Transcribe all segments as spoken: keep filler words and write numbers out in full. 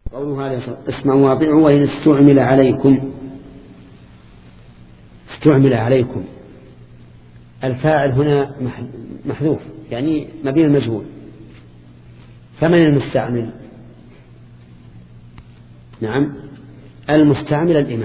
قوله هذا اسمعوا واطيعوا وإن استعمل عليكم استعمل عليكم الفاعل هنا محذوف يعني مبني المجهول. فمن المستعمل؟ نعم المستعمل الإمام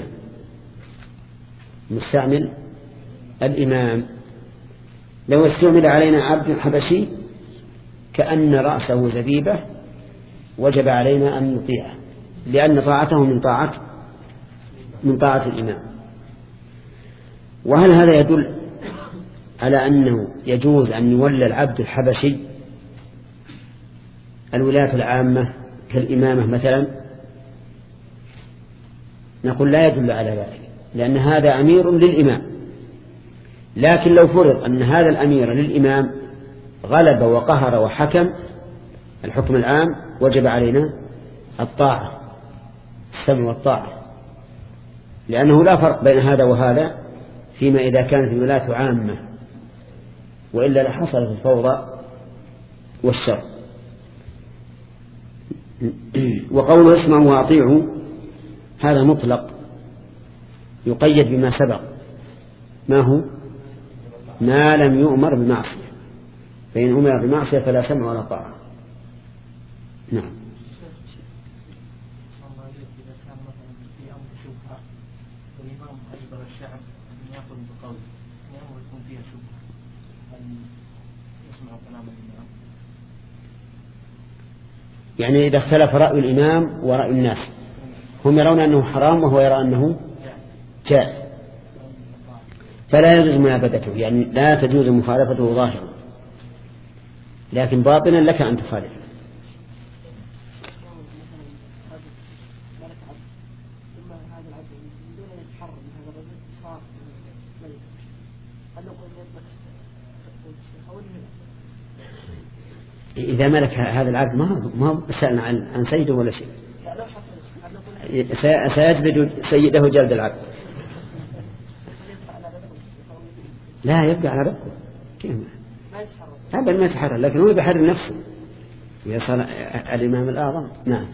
المستعمل الإمام. لو استعمل علينا عبد حبشي كأن رأسه زبيبة وجب علينا أن نطيعه لأن طاعته من طاعة من طاعة الإمام. وهل هذا يدل على أنه يجوز أن يولى العبد الحبشي الولاية العامة كالإمامة مثلا؟ نقول لا يدل على ذلك لأن هذا أمير للإمام. لكن لو فرض أن هذا الأمير للإمام غلب وقهر وحكم الحكم العام وجب علينا الطاعة السمع والطاعة لأنه لا فرق بين هذا وهذا فيما إذا كانت الولاية عامة وإلا لحصلت الفوضى والشر. وقوله اسمعوا وأطيعوا هذا مطلق يقيد بما سبق. ما هو؟ ما لم يؤمر بمعصية فإن أمر بمعصية فلا سمع ولا طاعة. نعم. يعني إذا اختلف رأي الإمام ورأي الناس هم يرون أنه حرام وهو يرى أنه جائز فلا يجوز منابذته يعني لا تجوز مخالفته ظاهرا لكن باطنا لك أن تخالفه. إذا ملك هذا العبد ما هو سألنا عن عن سيده ولا شيء سيجلد سيده جلد العبد لا يبقى على ربه كيف هذا ما يتحرر لكن هو بيحرر نفسه يصل الإمام الأعظم. نعم.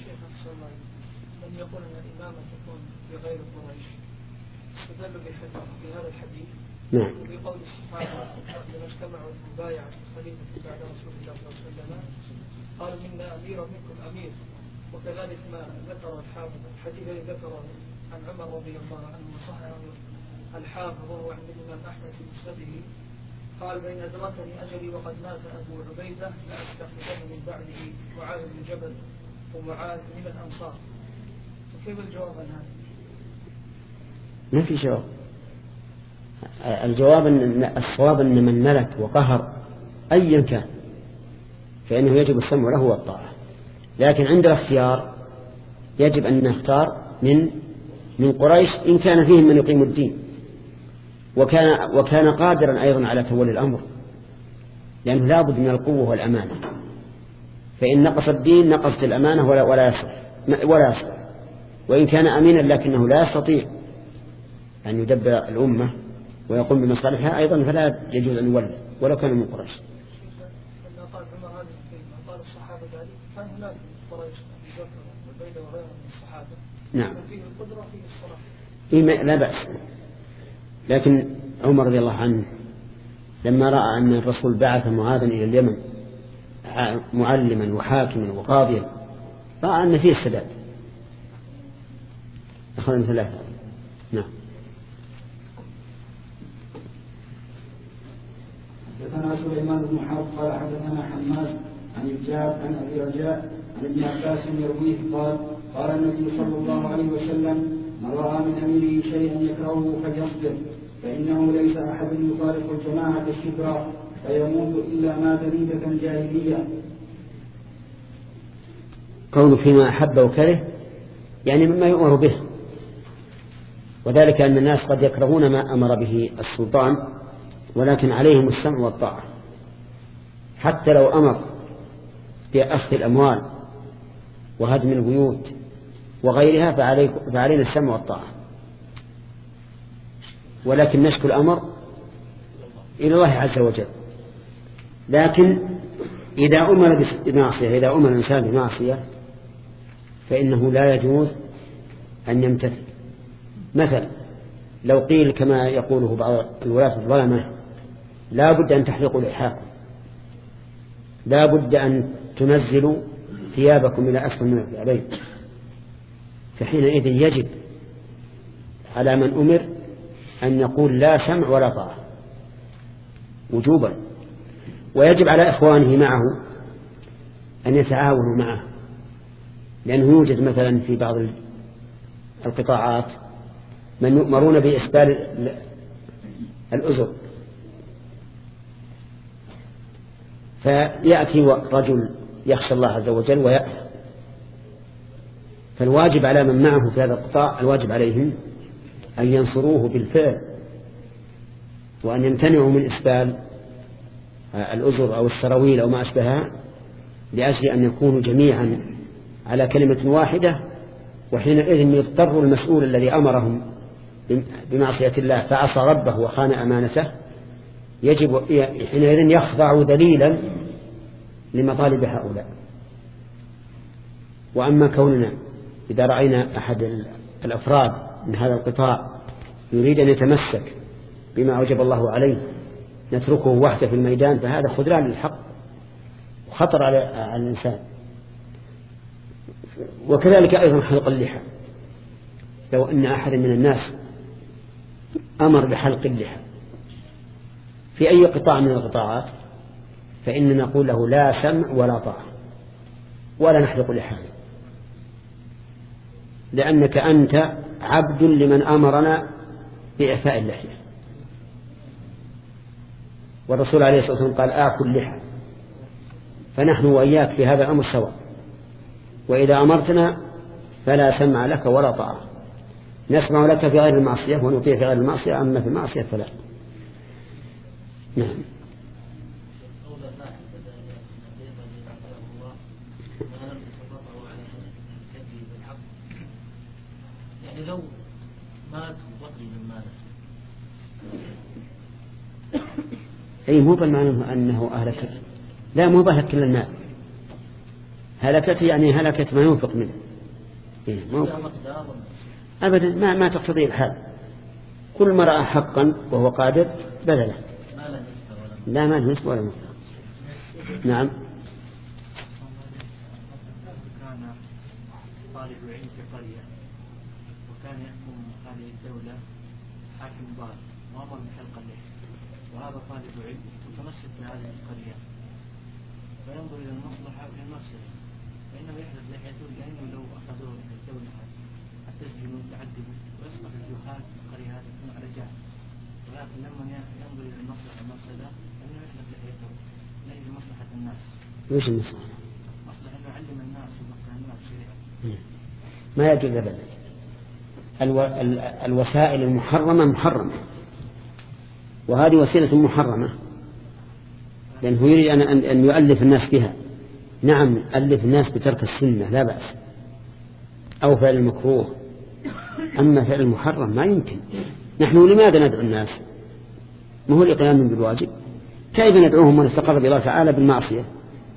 من يقول أن الإمامة تكون في غير قريش استدل بهذا الحديث نعم وبقول الصحابة لما اجتمعوا المبايعة الخليفة بعد رسول الله صلى الله عليه وسلم قالوا منا أمير منكم أمير. وكذلك ما ذكر الحافظ الحديث الذي ذكره عن عمر رضي الله عنه وصححه الحافظ وهو عند الإمام أحمد في مسنده قال بين أدركني أجلي وقد مات أبو عبيدة لأستخلفه من بعده معاذ بن جبل ومعاذ من الأنصار. فكيف الجواب عن هذا؟ ما في جواب. الجواب أن الصواب أن من ملك وقهر أيا كان فإنه يجب السمع له والطاعة لكن عند الاختيار يجب أن نختار من من قريش إن كان فيهم من يقيم الدين وكان وكان قادرا أيضا على تولي الأمر لأنه لا بد من القوة والأمانة فإن نقص الدين نقصت الأمانة ولا ولا يصلح ولا يصلح وإن كان أمينا لكنه لا يستطيع أن يدبر الأمة ويقوم بمصالحها أيضا فلا يجوز أن يولي ولو كان من قريش. لما قال عمر هذه الكلمة قال الصحابة ذلك كان هناك من قريش أبي بكر والبيدة وغيرهم من الصحابة نعم فيه القدرة وفيه الصلاح إيه لا بأس. لكن عمر رضي الله عنه لما رأى أن الرسول بعث معاذا إلى اليمن معلما وحاكما وقاضيا رأى أن فيه السداد أخذ من ثلاثة. نعم. حدثنا سليمان بن حرب قال حدثنا حماد عن الجاب عن ابي رجاء عن ابن عباس يرويه قال قال النبي صلى الله عليه وسلم من راى من امره شيئا يكرهه فليصبر فانه ليس احد يفارق الجماعه الشبرا فيموت الا مات ميتة جاهليه. قول فيما احب وكره يعني مما يؤمر به وذلك ان الناس قد يكرهون ما امر به السلطان ولكن عليهم السمع والطاعة حتى لو أمر بأخذ الأموال وهدم البيوت وغيرها فعلينا السمع والطاعة ولكن نشكو الأمر إلى الله عز وجل. لكن إذا أمر بمعصية إذا أمر الإنسان بمعصية فإنه لا يجوز أن يمتثل. مثلا لو قيل كما يقوله بعض الولاة الظلمة لا بد أن تحلقوا لحاكم، لا بد أن تنزلوا ثيابكم إلى أسفل من الكعبين، فحينئذ يجب على من أمر أن يقول لا سمع ولا طاعة وجوبا، ويجب على إخوانه معه أن يتعاونوا معه، لأنه يوجد مثلا في بعض القطاعات من يؤمرون بإسبال الأزر، فيأتي رجل يخشى الله عز وجل ويأثم، فالواجب على من معه في هذا القطاع الواجب عليهم أن ينصروه بالفعل وأن يمتنعوا من إسبال الأزر أو السراويل أو ما أشبهها، لأجل أن يكونوا جميعا على كلمة واحدة، وحينئذ يضطر المسؤول الذي أمرهم بمعصية الله فعصى ربه وخان أمانته، يجب حينئذ يخضع دليلا لمطالب هؤلاء. وأما كوننا إذا رأينا أحد الأفراد من هذا القطاع يريد أن يتمسك بما أوجب الله عليه نتركه وحده في الميدان، فهذا خذلان للحق وخطر على الإنسان. وكذلك أيضا حلق اللحى، لو أن أحد من الناس أمر بحلق اللحى في أي قطاع من القطاعات فإننا نقول له لا سمع ولا طاعة ولا نحلق لحانا، لأنك أنت عبد لمن أمرنا بإعفاء اللحية، والرسول عليه الصلاة والسلام قال آكل اللحى، فنحن وإياك في هذا الأمر سواء، وإذا أمرتنا فلا سمع لك ولا طاعة، نسمع لك في غير المعصية ونطيع في غير المعصية، أما في المعصية فلا. نعم. يعني لو مات وبقي من ماله أي مو بالمعنى أنه أهلك، لا مو بهلك كل المال، هلكت يعني هلكت ما ينفق منه، إيه مو أبدا ما ما تقتضي الحال، كل ما رأى حقا وهو قادر بذله، لا ما له نسبة ولا مقدار. نعم. كان طالب علم في قرية وكان يحكم هذه الدولة حاكم ضال وأمر بحلق اللحية، وهذا طالب علم متمسك بهذه القرية فينظر إلى المصلحة وإلى المفسدة، فإنه يحلق لحيته لأنه لو أخذوه من الدولة التسجن وتعذبوا ويصبح الجهال في القرية هذه يكون على جهل، ولكن لما ينظر إلى المصلحة والمفسدة فإنه يحلق لحيته لأجل مصلحة الناس. وش المصلحة؟ مصلحة أنه يعلم الناس ويفقه الناس شريعة. ما يجوز أبدا. الو... ال... الوسائل المحرمة محرمة، وهذه وسيلة محرمة لأنه يريد أن, أن يؤلف الناس بها. نعم ألف الناس بترك السنة لا بأس، أو فعل المكروه، أما فعل المحرم ما يمكن. نحن لماذا ندعو الناس؟ ما هو القيام بالواجب؟ كيف ندعوهم ونستقرب إلى الله تعالى بالمعصية؟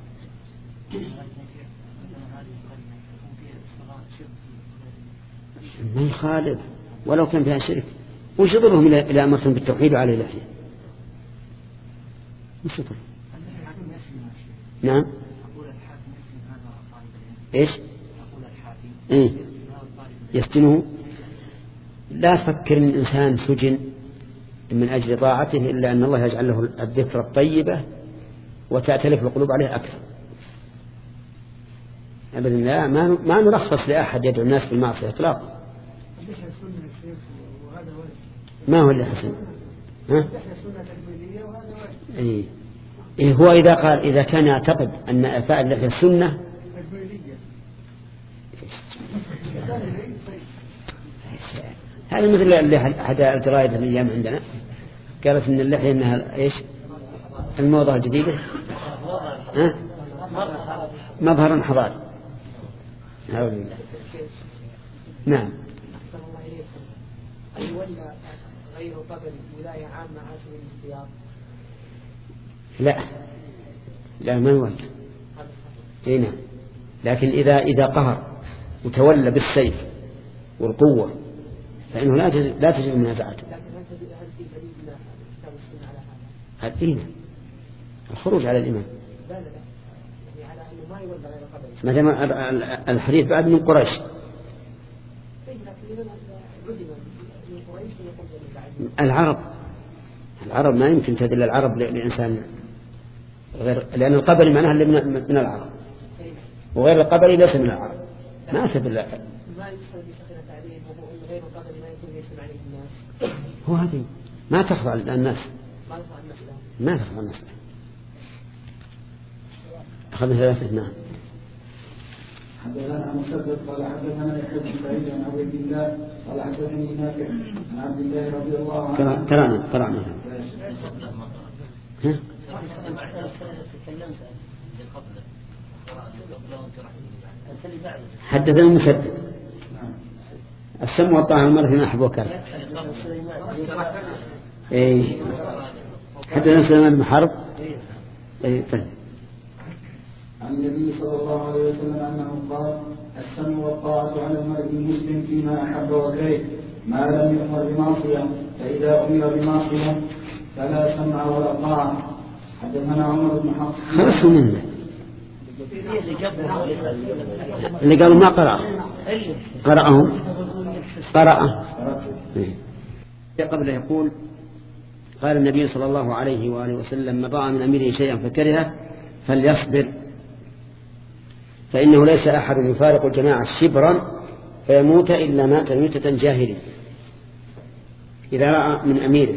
ما يخالف ولو كان فيها شرك، وش يضرهم إلى أمرتهم بالتوحيد وعليه اللحية؟ وش يضرهم؟ نعم. إيش؟ إيه؟ يسجنه؟ لا تفكر إن الإنسان سجن من أجل طاعته إلا أن الله يجعل له الذكرى الطيبة وتأتلف القلوب عليه أكثر. أبدا لا، ما ما نرخص لأحد يدعو الناس بالمعصية إطلاقا. ما هو اللي حسن؟ ها؟ إيه. إيه هو إذا قال إذا كان يعتقد أن إعفاء اللحية سنة هذا مثل اللي أحد الجرائد الأيام عندنا قالت إن اللحية إنها إيش الموضة الجديدة، ها؟ مظهر حضاري. أعوذ بالله. نعم. أي ولا غير قبل ولاية عامة عاشوا الاختيار؟ لا لا ما يولى. هنا لكن إذا إذا قهر وتولى بالسيف والقوة فإنه لا تجد لا تجد منازعته. الإيمان الخروج على الإمام ما دام الحديث بعد من قريش. العرب العرب ما يمكن تدل العرب لإنسان غير، لأن القبلي معناها اللي من العرب وغير القبلي ليس من العرب ما تدل. هو هذه ما تخضع الناس ما تخضع الناس. أخذنا ثلاثة. نعم. حدثنا مسدد قال حدثنا يحيى بن سعيد عن عبيد الله قال حدثني نافع عن عبد الله رضي الله عنه. قرأنا قرأنا ها؟ حدثنا مسدد السم والطاعة المرء فيما أحب وكره. إيه حدثنا سليمان بن حرب. إيه طيب. عن النبي صلى الله عليه وسلم أنه قال السمع والطاعة على المرء المسلم فيما أحب وكره ما لم يؤمر بمعصية، فإذا أمر بمعصية فلا سمع ولا طاعة. حدثنا عمر بن حفص. خلصوا منه اللي قالوا ما قرأ قرأهم قرأه. قبل يقول قال النبي صلى الله عليه وآله وسلم من رأى من أميره شيئا فكرهه فليصبر فإنه ليس أحد يفارق الجماعة شبرا فيموت إلا مات ميتة جاهلية. إذا رأى من أميره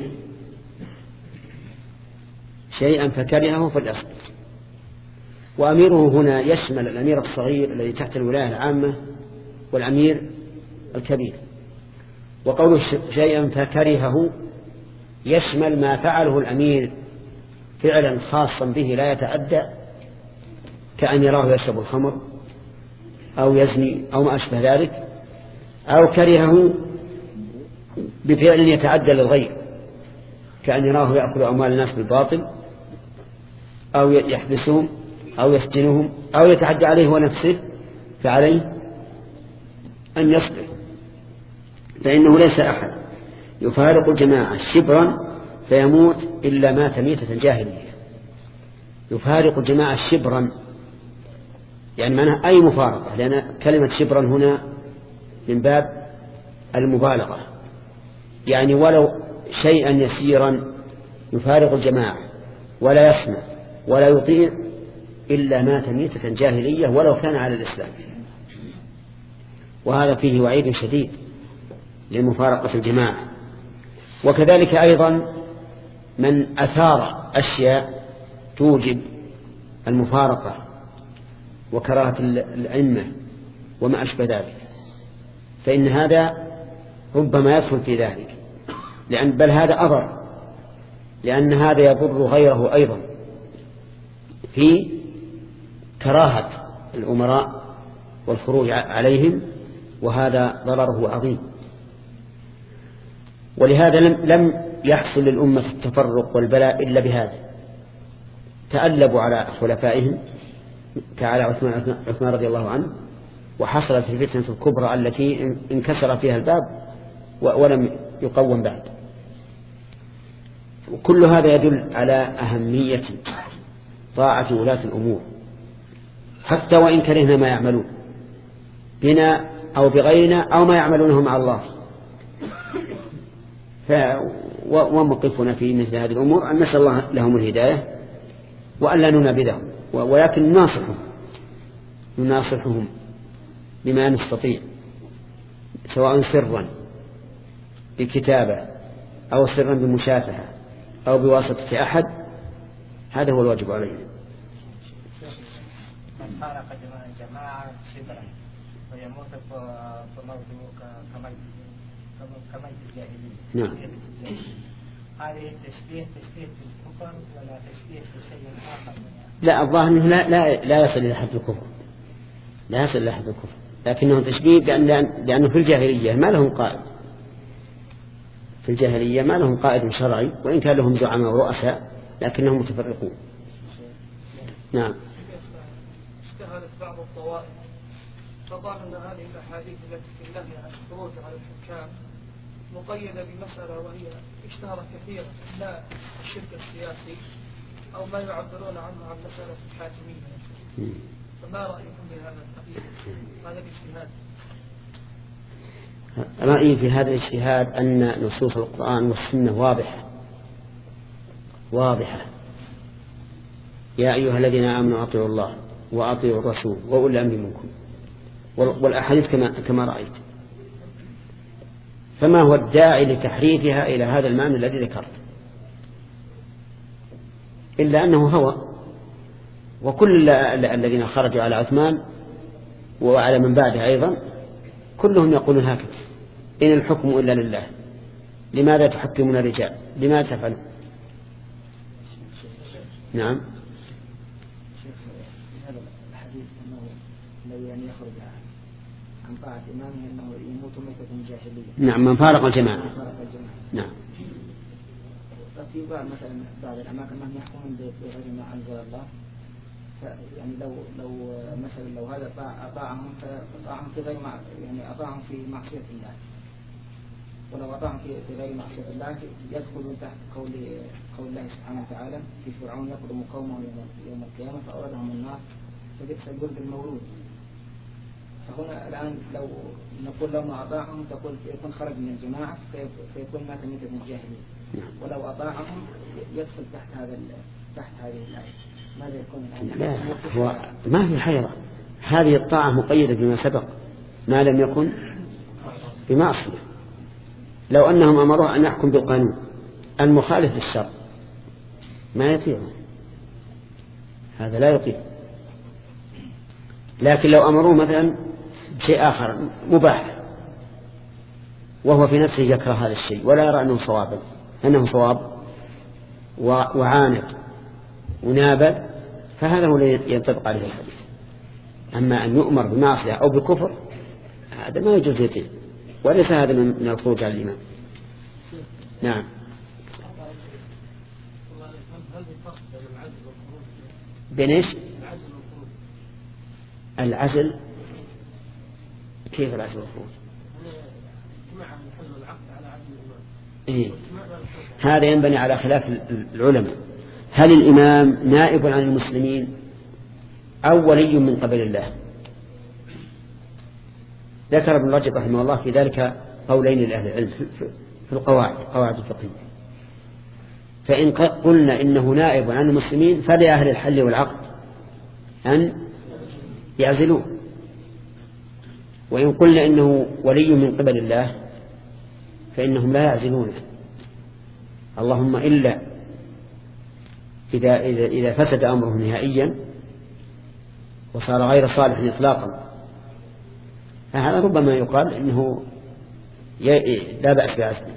شيئا فكرهه فليصبر. وأميره هنا يشمل الأمير الصغير الذي تحت الولاية العامة والأمير الكبير. وقوله شيئا فكرهه يشمل ما فعله الأمير فعلا خاصا به لا يتعدى كأن يراه يشرب الخمر أو يزني أو ما أشبه ذلك، أو كرهه بفعل يتعدى للغير كأن يراه يأكل أموال الناس بالباطل أو يحبسهم أو يسجنهم أو يتعدى عليه ونفسه، فعليه أن يصبر. فإنه ليس أحد يفارق الجماعة شبرا فيموت إلا مات ميتة جاهلية. يفارق الجماعة شبرا يعني معناها أي مفارقة، لأن كلمة شبرا هنا من باب المبالغة، يعني ولو شيئا يسيرا يفارق الجماعة ولا يسمع ولا يطيع إلا مات ميتة جاهلية ولو كان على الإسلام. وهذا فيه وعيد شديد لمفارقة الجماعة. وكذلك أيضا من أثار أشياء توجب المفارقة وكراهة الأئمة وما أشبه ذلك، فإن هذا ربما يدخل في ذلك، لأن بل هذا أضر، لأن هذا يضر غيره أيضا في كراهة الأمراء والخروج عليهم، وهذا ضرره عظيم. ولهذا لم يحصل للأمة التفرق والبلاء إلا بهذا. تألبوا على خلفائهم كعلى عثمان, عثمان رضي الله عنه، وحصلت الفتنة الكبرى التي انكسر فيها الباب ولم يقوم بعد. وكل هذا يدل على أهمية طاعة ولاة الأمور حتى وإن كرهنا ما يعملون بنا أو بغيرنا أو ما يعملونه مع الله. وموقفنا في مثل هذه الأمور أن نسأل الله لهم الهداية وأن لا ننابذهم، ولكن نناصحهم نناصحهم بما نستطيع، سواء سرا بكتابة أو سرا بمشافهة أو بواسطة أحد. هذا هو الواجب علينا. من فارق جماعة شبرا ويموت فموته كميت الجاهلية. نعم. هذه تشبيه تشبيه في الكفر ولا تشبيه في شيء آخر؟ لا، الظاهر أنه لا, لا, لا يصل إلى حد الكفر، لا يصل إلى حد الكفر، لكنه تشبيه لأن لأنه في الجاهلية ما لهم قائد، في الجاهلية ما لهم قائد شرعي، وإن كان لهم زعماء ورؤساء لكنهم متفرقون. نعم. اشتهرت بعض الطوائف فظن أن هذه الأحاديث التي في النهي عن الخروج على الحكام مقيدة بمسألة وهي اشتهرت كثيرا لا الشرك السياسي أو ما يعبرون عنه عن مسألة الحاكمية، فما رأيكم بهذا التقييد هذا الاجتهاد؟ رأيي في هذا الاجتهاد أن نصوص القرآن والسنة واضحة واضحة. يا أيها الذين آمنوا أطيعوا الله وأطيعوا الرسول وأولي الأمر منكم، والأحاديث كما كما رأيت. فما هو الداعي لتحريفها إلى هذا المعنى الذي ذكرت إلا أنه هوى. وكل الذين خرجوا على عثمان وعلى من بعده أيضا كلهم يقولون هكذا: إن الحكم إلا لله، لماذا تحكمون الرجال، لماذا تفعلون؟ نعم. هذا الحديث أنه الذي يعني يخرج عن طاعة إمامه أنه يموت ميتة جاهلية. نعم، من فارق الجماعة. فارق الجماعة. نعم. في بعض مثلا بعض الأماكن من يحكمون بغير ما أنزل الله، يعني لو لو مثلا لو هذا أطاعهم فأطاعهم في غير يعني أطاعهم في معصية الله، ولو أطاعهم في غير معصية الله يدخلون تحت قول قول الله سبحانه وتعالى في فرعون يقدم قومه يوم القيامة فأوردهم النار فبئس الورد المورود. فهنا الآن لو نقول لو ما أطاعهم تقول يكون خرج من الجماعة فيكون مات ميتة الجاهلية، ولو أطاعهم يدخل تحت هذا تحت هذه الآية. ماذا يكون الآن؟ لا، هو ما في حيرة. هذه الطاعة مقيدة بما سبق ما لم يكن بمعصية. لو أنهم أمروه أن يحكم بالقانون المخالف للشرع ما يطيعه، هذا لا يطيع. لكن لو أمروه مثلا شيء آخر مباح وهو في نفسه يكره هذا الشيء ولا يرى أنه صواب أنه صواب وعاند ونابذ، فهذا هو الذي ينطبق عليه الحديث. أما أن يؤمر بمعصية أو بكفر هذا ما يجوز يطيع، وليس هذا من الخروج على الإمام. نعم. بين ايش؟ العزل. كيف العزل والخروج؟ إيه؟ هذا ينبني على خلاف العلماء. هل الإمام نائب عن المسلمين أو ولي من قبل الله؟ ذكر ابن رجب رحمه الله في ذلك قولين لأهل العلم في القواعد قواعد الفقهية. فإن قلنا إنه نائب عن المسلمين فلأهل الحل والعقد أن يعزلوه، وإن قلنا إنه ولي من قبل الله فإنهم لا يعزلونه، اللهم إلا إذا, إذا, إذا فسد أمره نهائيا وصار غير صالح إطلاقا، فهذا ربما يقال إنه لا بأس بعزله.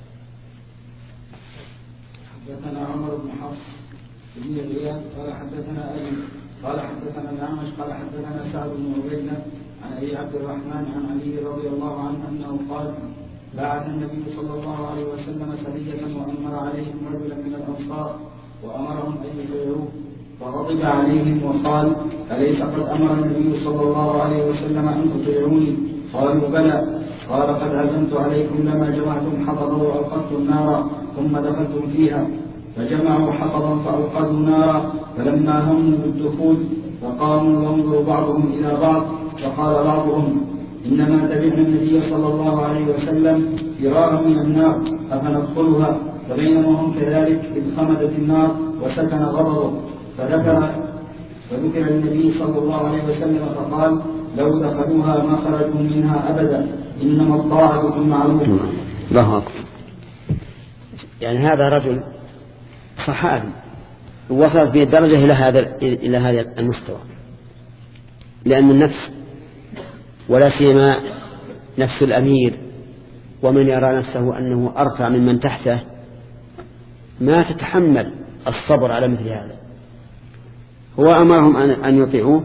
حدثنا عمر بن حفص بن الرياض قال حدثنا أبي قال حدثنا الأعمش قال حدثنا سعد بن عبيدة عن أبي عبد الرحمن عن علي رضي الله عنه أنه قال: بعث النبي صلى الله عليه وسلم سرية وأمر عليهم رجلا من الأنصار وأمرهم أن يطيعوه، فغضب عليهم وقال: أليس قد أمر النبي صلى الله عليه وسلم أن تطيعوني؟ قالوا: بلى. قال: قد عزمت عليكم لما جمعتم حطبا وأوقدتم النار ثم دخلتم فيها. فجمعوا حطبا فأوقدوا نارا، فلما هموا بالدخول فقاموا ينظر بعضهم إلى بعض، فقال بعضهم: إنما تبعنا النبي صلى الله عليه وسلم فرارا من النار أفندخلها؟ فبينما هم كذلك إذ خمدت النار وسكن غضبه، فذكر فذكر النبي صلى الله عليه وسلم فقال: لو دخلوها ما خرجوا منها أبدا، إنما الطاعة بالمعروف. الله أكبر. يعني هذا رجل صحابي وصلت به الدرجة إلى هذا إلى هذا المستوى، لأن النفس ولا سيما نفس الأمير ومن يرى نفسه أنه أرفع ممن تحته ما تتحمل الصبر على مثل هذا. هو أمرهم أن يطيعوه،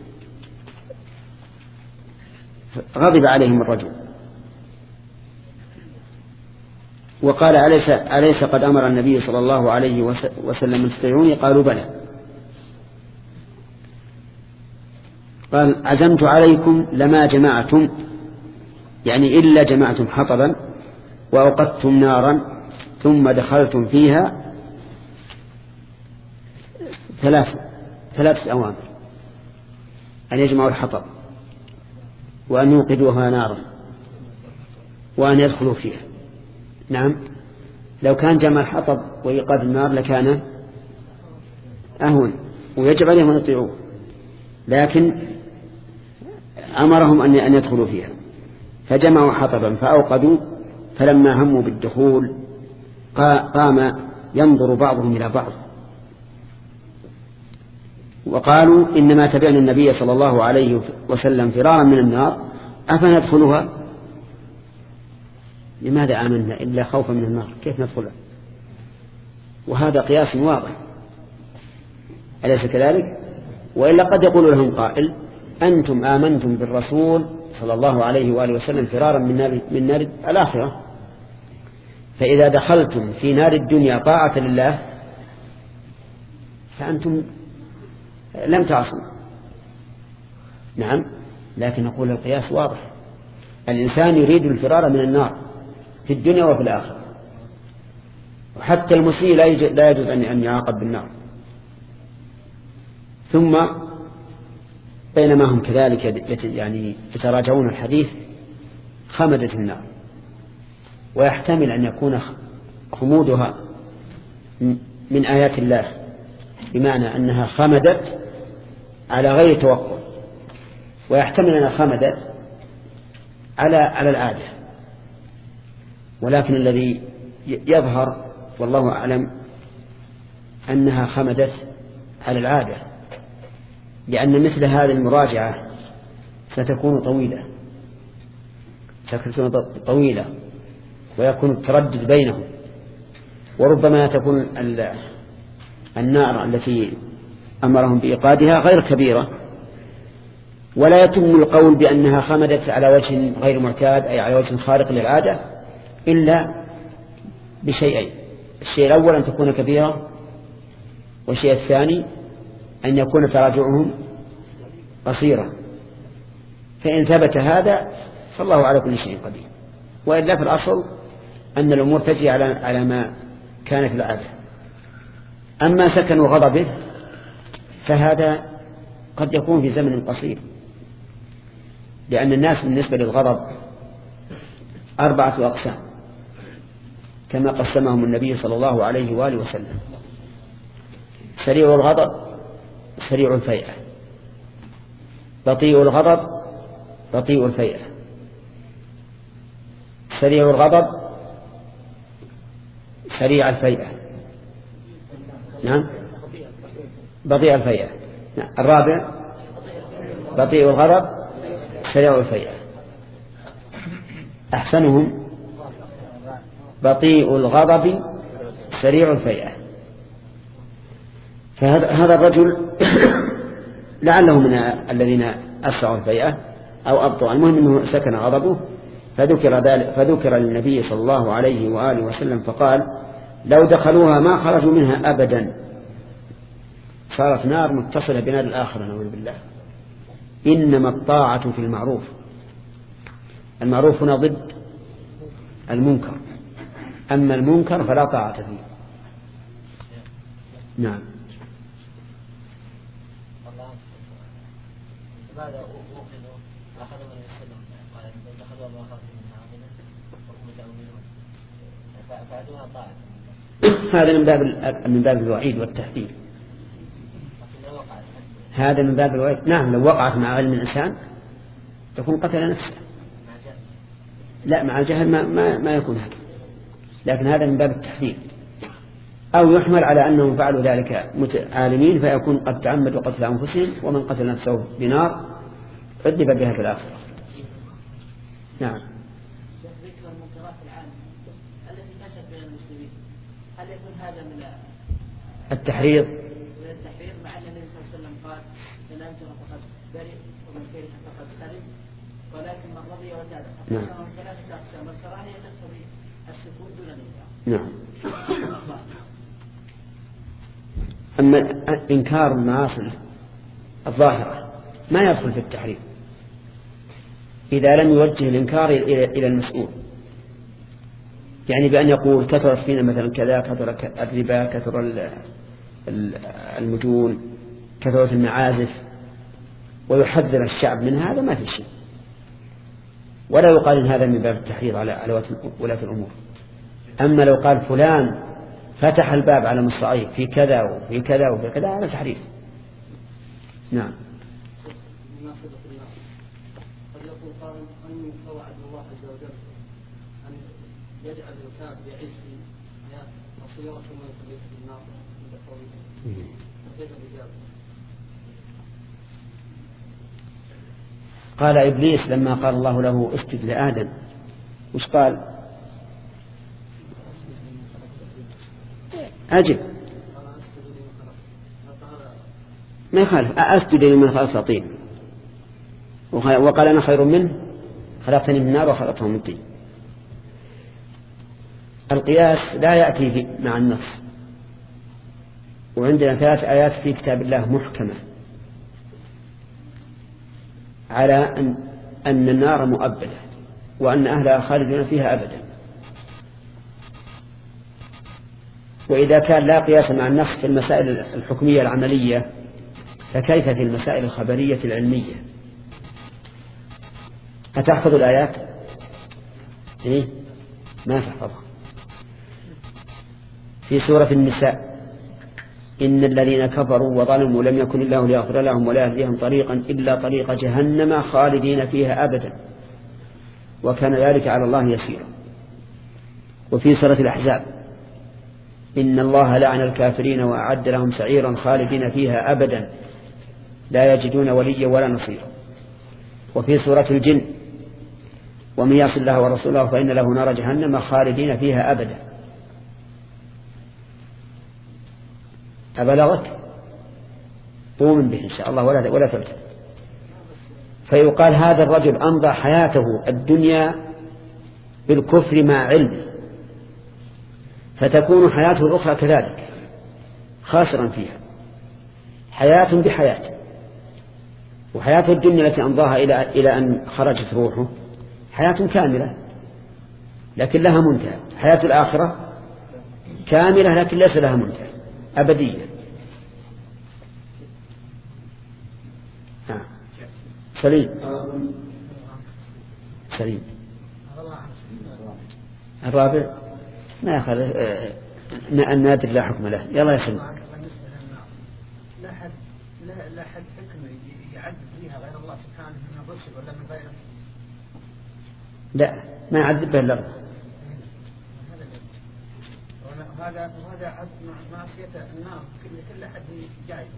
غضب عليهم الرجل وقال: أليس, أليس قد أمر النبي صلى الله عليه وسلم أن تطيعوني؟ قالوا: بلى. قال عزمت عليكم لما جمعتم، يعني إلا جمعتم حطبا وأوقدتم نارا ثم دخلتم فيها ثلاث ثلاث أوامر: أن يجمعوا الحطب، وأن يوقدوها نارا، وأن يدخلوا فيها. نعم، لو كان جمع الحطب وإيقاد النار لكان أهون ويجب عليهم أن يطيعوه، لكن أمرهم أن يدخلوا فيها، فجمعوا حطبا فأوقدوا، فلما هموا بالدخول قام ينظر بعضهم إلى بعض وقالوا إنما تبعنا النبي صلى الله عليه وسلم فرارا من النار أفندخلها؟ لماذا آمنا إلا خوفا من النار؟ كيف ندخلها؟ وهذا قياس واضح، أليس كذلك؟ وإلا قد يقول لهم قائل: أنتم آمنتم بالرسول صلى الله عليه وآله وسلم فرارا من نار, من نار الآخرة، فإذا دخلتم في نار الدنيا طاعة لله فأنتم لم تعصوا. نعم، لكن نقول القياس واضح، الإنسان يريد الفرار من النار في الدنيا وفي الآخرة، وحتى المسيء لا يجوز أن يعاقب بالنار. ثم بينما هم كذلك يعني يتراجعون الحديث خمدت النار، ويحتمل أن يكون خمودها من آيات الله، بمعنى أنها خمدت على غير توقع، ويحتمل أنها خمدت على على العادة، ولكن الذي يظهر والله أعلم أنها خمدت على العادة، لأن مثل هذه المراجعة ستكون طويلة ستكون طويلة ويكون التردد بينهم، وربما تكون النار التي أمرهم بإيقادها غير كبيرة، ولا يتم القول بأنها خمدت على وجه غير معتاد، أي على وجه خارق للعادة، إلا بشيئين: الشيء الأول أن تكون كبيرة، والشيء الثاني أن يكون تراجعهم قصيرا. فإن ثبت هذا فالله على كل شيء قدير، وإلا في الأصل أن الأمور تجري على على ما كانت العادة. أما سكن غضبه فهذا قد يكون في زمن قصير، لأن الناس بالنسبة للغضب أربعة أقسام كما قسمهم النبي صلى الله عليه وآله وسلم: سريع الغضب، سريع الفيئة، بطيء الغضب، بطيء الفيئة. سريع الغضب سريع الفيئة، نعم، بطيء الفيئة. نعم. الرابع بطيء الغضب سريع الفيئة. أحسنهم بطيء الغضب سريع الفيئة. فهذا هذا الرجل لعله من الذين أسرعوا الفيئة أو أبطأوا، المهم أنه سكن غضبه، فذكر ذلك فذكر للنبي صلى الله عليه وآله وسلم فقال: لو دخلوها ما خرجوا منها أبدا. صارت نار متصلة بنار الآخرة، نعوذ بالله. إنما الطاعة في المعروف، المعروف هنا ضد المنكر، أما المنكر فلا طاعة فيه. نعم. لماذا أوقظوا أخذوا من السلم؟ قال إذا أخذوا ما أخذوا منها عظيما وهم متأولون فأفعلوها طاعة. هذا من باب من باب الوعيد والتهديد. هذا من باب الوعيد. نعم، لو وقعت مع علم الإنسان تكون قتل نفسه. لا، مع الجهل ما ما, ما يكون هذا، لكن هذا من باب التحذير. أو يحمل على أنهم فعلوا ذلك عالمين فيكون قد تعمدوا قتل أنفسهم، ومن قتل نفسه بنار عذب بها في الآخرة. نعم. ذكر المنكرات العامة التي نشأت بين المسلمين، هل يكون هذا من التحريض؟ من التحريض، مع أن النبي صلى الله عليه وسلم قال: من أنكر فقد برئ ومن كره فقد سلم، ولكن من رضي وتاب. نعم. ثلاثة أقسام: الكراهية تقتضي السكوت دون الإنكار. نعم. أما إنكار المعاصي الظاهرة ما يدخل في التحريم إذا لم يوجه الإنكار إلى المسؤول، يعني بأن يقول كثرت فينا مثلا كذا، كثر الربا، كثر المجون، كثرت المعازف، ويحذر الشعب من هذا، ما في شيء. ولا يقال إن هذا من باب التحريض على ولاة الأمور. أما لو قال فلان فتح الباب على مصراعيه في كذا وفي كذا وفي كذا، هذا تحريض. نعم. قد يقول قائل أن توعد الله عز وجل أن يجعل الكافر يعيش في حياة قصيرة ثم يخليه في النار عند قوله، كيف الإجابة؟ قال إبليس لما قال الله له اسجد لآدم، وش قال؟ أجب، ما يخالف، أسجد لمن خلقت طين، وقال أنا خير منه خلقتني من النار وخلقته من طين. القياس لا يأتي مع النص، وعندنا ثلاث آيات في كتاب الله محكمة على أن, أن النار مؤبدة وأن أهلها خالدون فيها أبدا. وإذا كان لا قياس مع النص في المسائل الحكمية العملية، فكيف في المسائل الخبرية العلمية؟ أتحفظ الآيات؟ إيه؟ ما تحفظها. في سورة النساء: إن الذين كفروا وظلموا لم يكن الله ليغفر لهم ولا يهديهم طريقا إلا طريق جهنم خالدين فيها أبدا وكان ذلك على الله يسيرا. وفي سورة الأحزاب: إن الله لعن الكافرين وأعد لهم سعيرا خالدين فيها أبدا لا يجدون وليا ولا نصيرا. وفي سورة الجن: ومن يعص الله ورسوله فإن له نار جهنم خالدين فيها أبدا. أبلغك؟ أؤمن به إن شاء الله ولا ولا تبتل. فيقال هذا الرجل أمضى حياته الدنيا بالكفر مع علمه، فتكون حياته الأخرى كذلك خاسرا فيها، حياة بحياة. وحياته الدنيا التي أمضاها إلى إلى أن خرجت روحه حياة كاملة لكن لها منتهى. حياة الآخرة كاملة لكن ليس لها منتهى، أبدية. آه. سليم سليم الرابع ما يخل النادر لا حكم له. يلا يا سليم. لا حد لا حد حكمه يعذب فيها غير الله سبحانه من الرسل ولا من غيره؟ لا، ما يعذب به إلا الله. هذا وهذا عبد معصية النار كل كل أحد جاي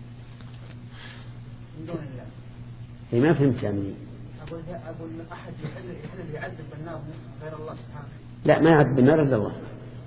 من دون الله. هي ما فهمت يعني. أقول أقول أحد يحل يحل يعذب بالنار غير الله سبحانه. لا، ما يعذب بالنار إلا الله.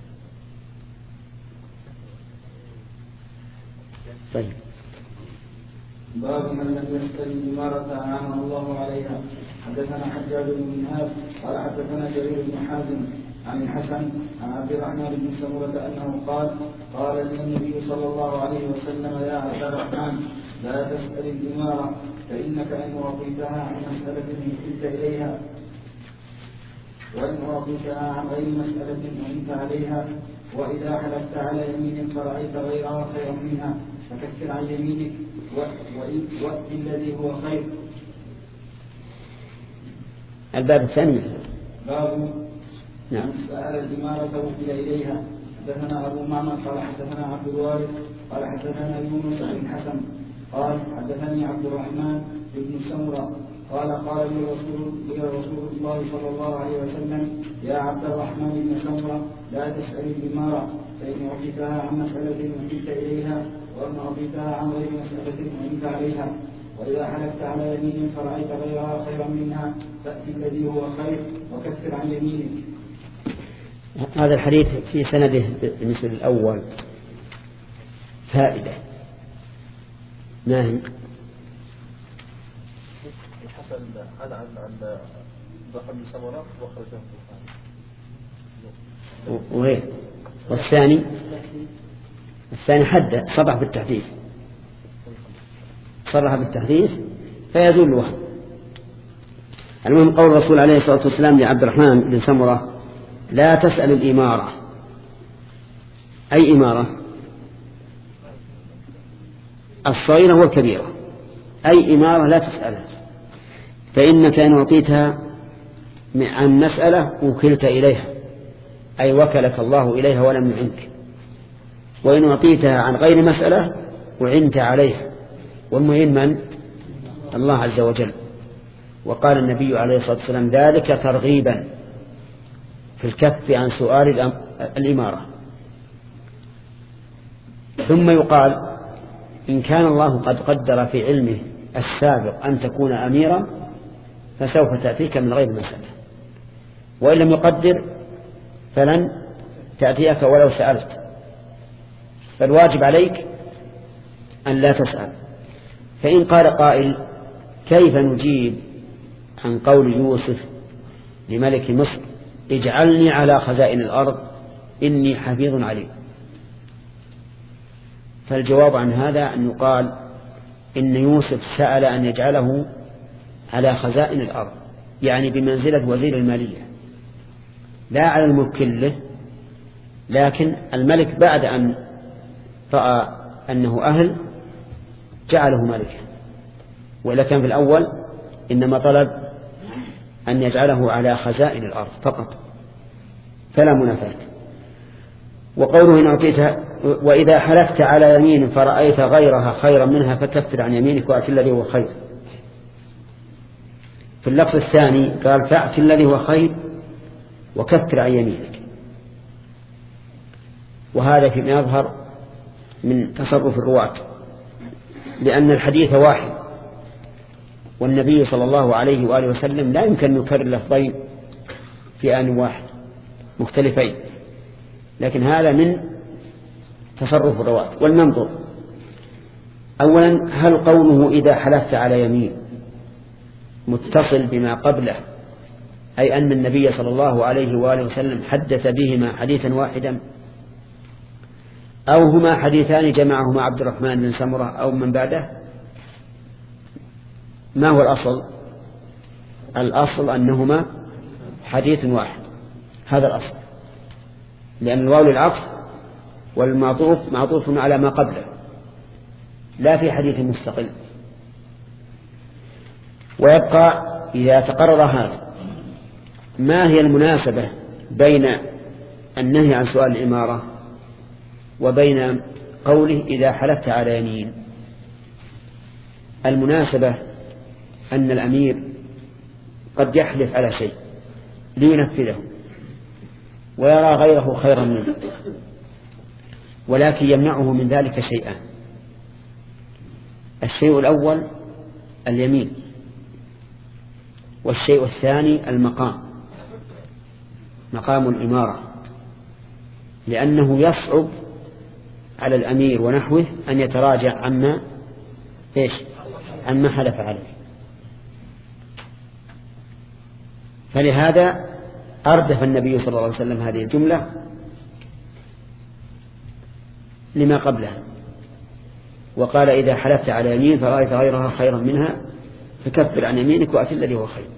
طيب. باب من لم يستلم إمارة أنعم الله عليها. حدثنا حجاج بن منهاب قال حدثنا جرير بن حازم عن الحسن عن عبد الرحمن بن سمرة أنه قال قال لي النبي صلى الله عليه وسلم: يا عبد الرحمن لا تسأل الإمارة فإنك إن وقيتها عن مسألة أنت إليها وإن وقيتها عن غير مسألة أنت عليها، وإذا حلفت على يمين فرأيت غيرها خيرا منها فكفر عن يمينك وأت الذي هو خير. الباب الثاني باب نعم. سأل الإمارة وكل إليها. حدثنا أبو معمر قال حدثنا عبد الوارث قال حدثنا يونس بن حسن قال حدثني عبد الرحمن بن سمرة قال قال لي رسول, لي رسول الله صلى الله عليه وسلم: يا عبد الرحمن بن سمرة لا تسأل الإمارة فإن أعطيتها عن مسألة أعطيت إليها وإن أعطيتها عن غير مسألة أعطيت عليها، وإذا حلفت على يمين فرأيت غيرها خيرا منها فأتي الذي هو خير وكفر عن يمينك. هذا الحديث في سنده بالنسبة للأول فائدة. ما هي؟ الحسن عن عن عن ضحى بن سمرة وخرجه وغير. والثاني الثاني حد صرح بالتحديث صرح بالتحديث فيزول الوهم. المهم قول الرسول عليه الصلاة والسلام لعبد الرحمن بن سمرة لا تسأل الإمارة. أي إمارة؟ الصغيرة والكبيرة، أي إمارة لا تسألها، فإنك إن أعطيتها عن مسألة وكلت إليها، أي وكلك الله إليها ولم يعنك، وإن أعطيتها عن غير مسألة وعنت عليها، والمعين من؟ الله عز وجل. وقال النبي عليه الصلاة والسلام ذلك ترغيبا في الكف عن سؤال الإمارة. ثم يقال إن كان الله قد قدر في علمه السابق أن تكون أميرا فسوف تأتيك من غير مسألة، وإن لم يقدر فلن تأتيك ولو سألت، فالواجب عليك أن لا تسأل. فإن قال قائل كيف نجيب عن قول يوسف لملك مصر اجعلني على خزائن الأرض إني حفيظ عليم؟ فالجواب عن هذا أن يقال إن يوسف سأل أن يجعله على خزائن الأرض، يعني بمنزلة وزير المالية، لا على الملك كله، لكن الملك بعد أن رأى أنه أهل جعله ملكا، وإلا كان في الأول إنما طلب أن يجعله على خزائن الأرض فقط، فلا منافاة. وقوله إن أعطيتها وإذا حلفت على يمين فرأيت غيرها خيرا منها فكفر عن يمينك وأت الذي هو خير. في اللفظ الثاني قال فأت الذي هو خير وكفر عن يمينك، وهذا فيما يظهر من تصرف الرواة، لأن الحديث واحد، والنبي صلى الله عليه وآله وسلم لا يمكن أن يكرر لفظين في آن واحد مختلفين، لكن هذا من تصرف الرواة. والمنظر أولا هل قوله إذا حلفت على يمين متصل بما قبله، أي أن النبي صلى الله عليه وآله وسلم حدث بهما حديثا واحدا، أو هما حديثان جمعهما عبد الرحمن بن سمرة أو من بعده؟ ما هو الأصل؟ الأصل أنهما حديث واحد، هذا الأصل، لأن الواو للعطف والمعطوف معطوف على ما قبله لا في حديث مستقل. ويبقى إذا تقرر هذا ما هي المناسبة بين النهي عن سؤال الإمارة وبين قوله إذا حلفت على يمين؟ المناسبة أن الأمير قد يحلف على شيء لينفذه ويرى غيره خيرا منه، ولكن يمنعه من ذلك شيئان. الشيء الأول اليمين، والشيء الثاني المقام، مقام الإمارة، لأنه يصعب على الأمير ونحوه أن يتراجع عما إيش عما حلف عليه. فلهذا أردف النبي صلى الله عليه وسلم هذه الجملة لما قبلها، وقال إذا حلفت على يمين فرأيت غيرها خيرا منها فكفر عن يمينك وأت الذي هو خير.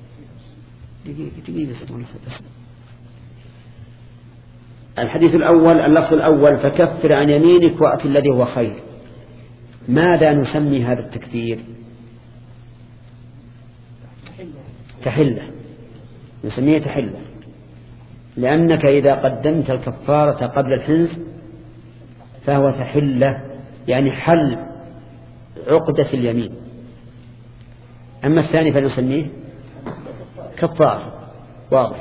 الحديث الأول اللفظ الأول فكفر عن يمينك وأت الذي هو خير، ماذا نسمي هذا التكفير؟ تحلة، نسميه تحلة، لأنك إذا قدمت الكفارة قبل الحنث فهو تحلة، يعني حل عقدة اليمين. أما الثاني فنسميه كفارة، واضح.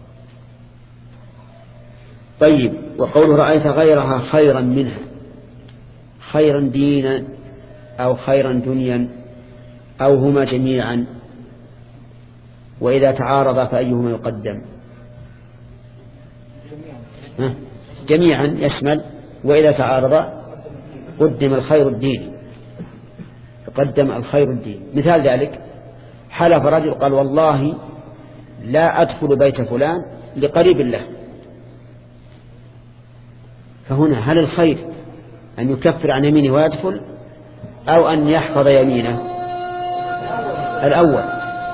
طيب، وقول رأيت غيرها خيرا منها، خيرا دينا أو خيرا دنيا أو هما جميعا، وإذا تعارض فأيهما يقدم؟ ها؟ جميعا يشمل، وإذا تعارض قدم الخير الديني، يقدم الخير الديني. مثال ذلك حلف رجل قال والله لا أدخل بيت فلان لقريب له، فهنا هل الخير أن يكفر عن يمينه ويدخل أو أن يحفظ يمينه؟ الأول.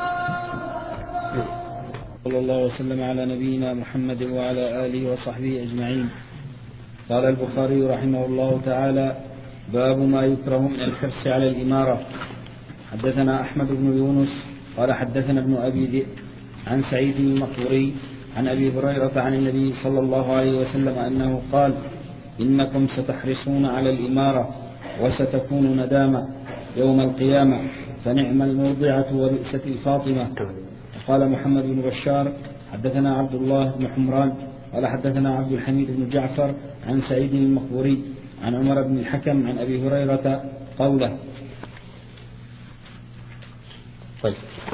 صلى الله وسلم على نبينا محمد وعلى آله وصحبه أجمعين. قال البخاري رحمه الله تعالى: باب ما يكره من الحرص على الإمارة. حدثنا أحمد بن يونس قال حدثنا ابن أبي ذئب عن سعيد المقبوري عن أبي هريرة عن النبي صلى الله عليه وسلم أنه قال: إنكم ستحرصون على الإمارة وستكون ندامة يوم القيامة، فنعم المرضعة وبئست الفاطمة. قال محمد بن بشار حدثنا عبد الله بن حمران قال حدثنا عبد الحميد بن جعفر عن سعيد المقبوري عن عمر بن الحكم عن أبي هريرة قوله. طيب،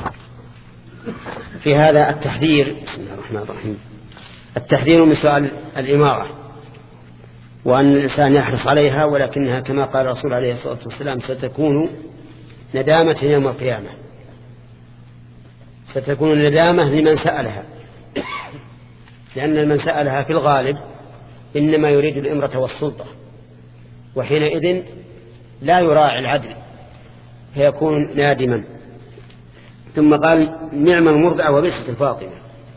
في هذا التحذير، بسم الله الرحمن الرحيم، التحذير من سؤال الإمارة، وأن الإنسان يحرص عليها، ولكنها كما قال الرسول عليه الصلاة والسلام ستكون ندامة يوم القيامة. ستكون ندامة لمن سألها، لأن من سألها في الغالب إنما يريد الإمرة والسلطة، وحينئذ لا يراعي العدل فيكون نادما. ثم قال: نعم المرضعة وبئست الفاطمة،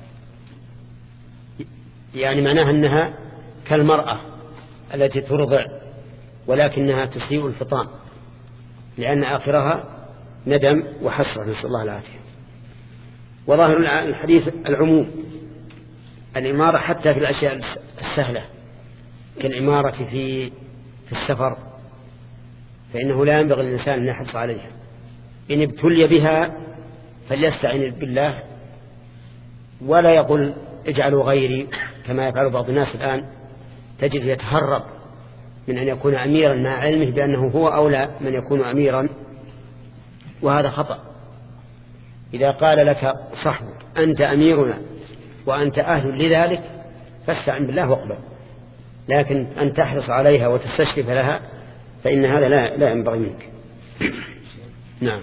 يعني معناها أنها كالمرأة التي ترضع ولكنها تسيء الفطام، لأن آخرها ندم وحسرة، نسأل الله العافية. وظاهر الحديث العموم، الإمارة حتى في الأشياء السهلة كالإمارة في في السفر، فإنه لا ينبغي للإنسان أن يحرص عليها. إن ابتلي بها فليستعن بالله، ولا يقول اجعلوا غيري كما يفعل بعض الناس الآن، تجد يتهرب من أن يكون أميرا مع علمه بأنه هو أولى من يكون أميرا، وهذا خطأ. إذا قال لك صحبك أنت أميرنا وأنت أهل لذلك فاستعن بالله واقبل، لكن أن تحرص عليها وتستشرف لها فإن هذا لا, لا ينبغي منك. نعم.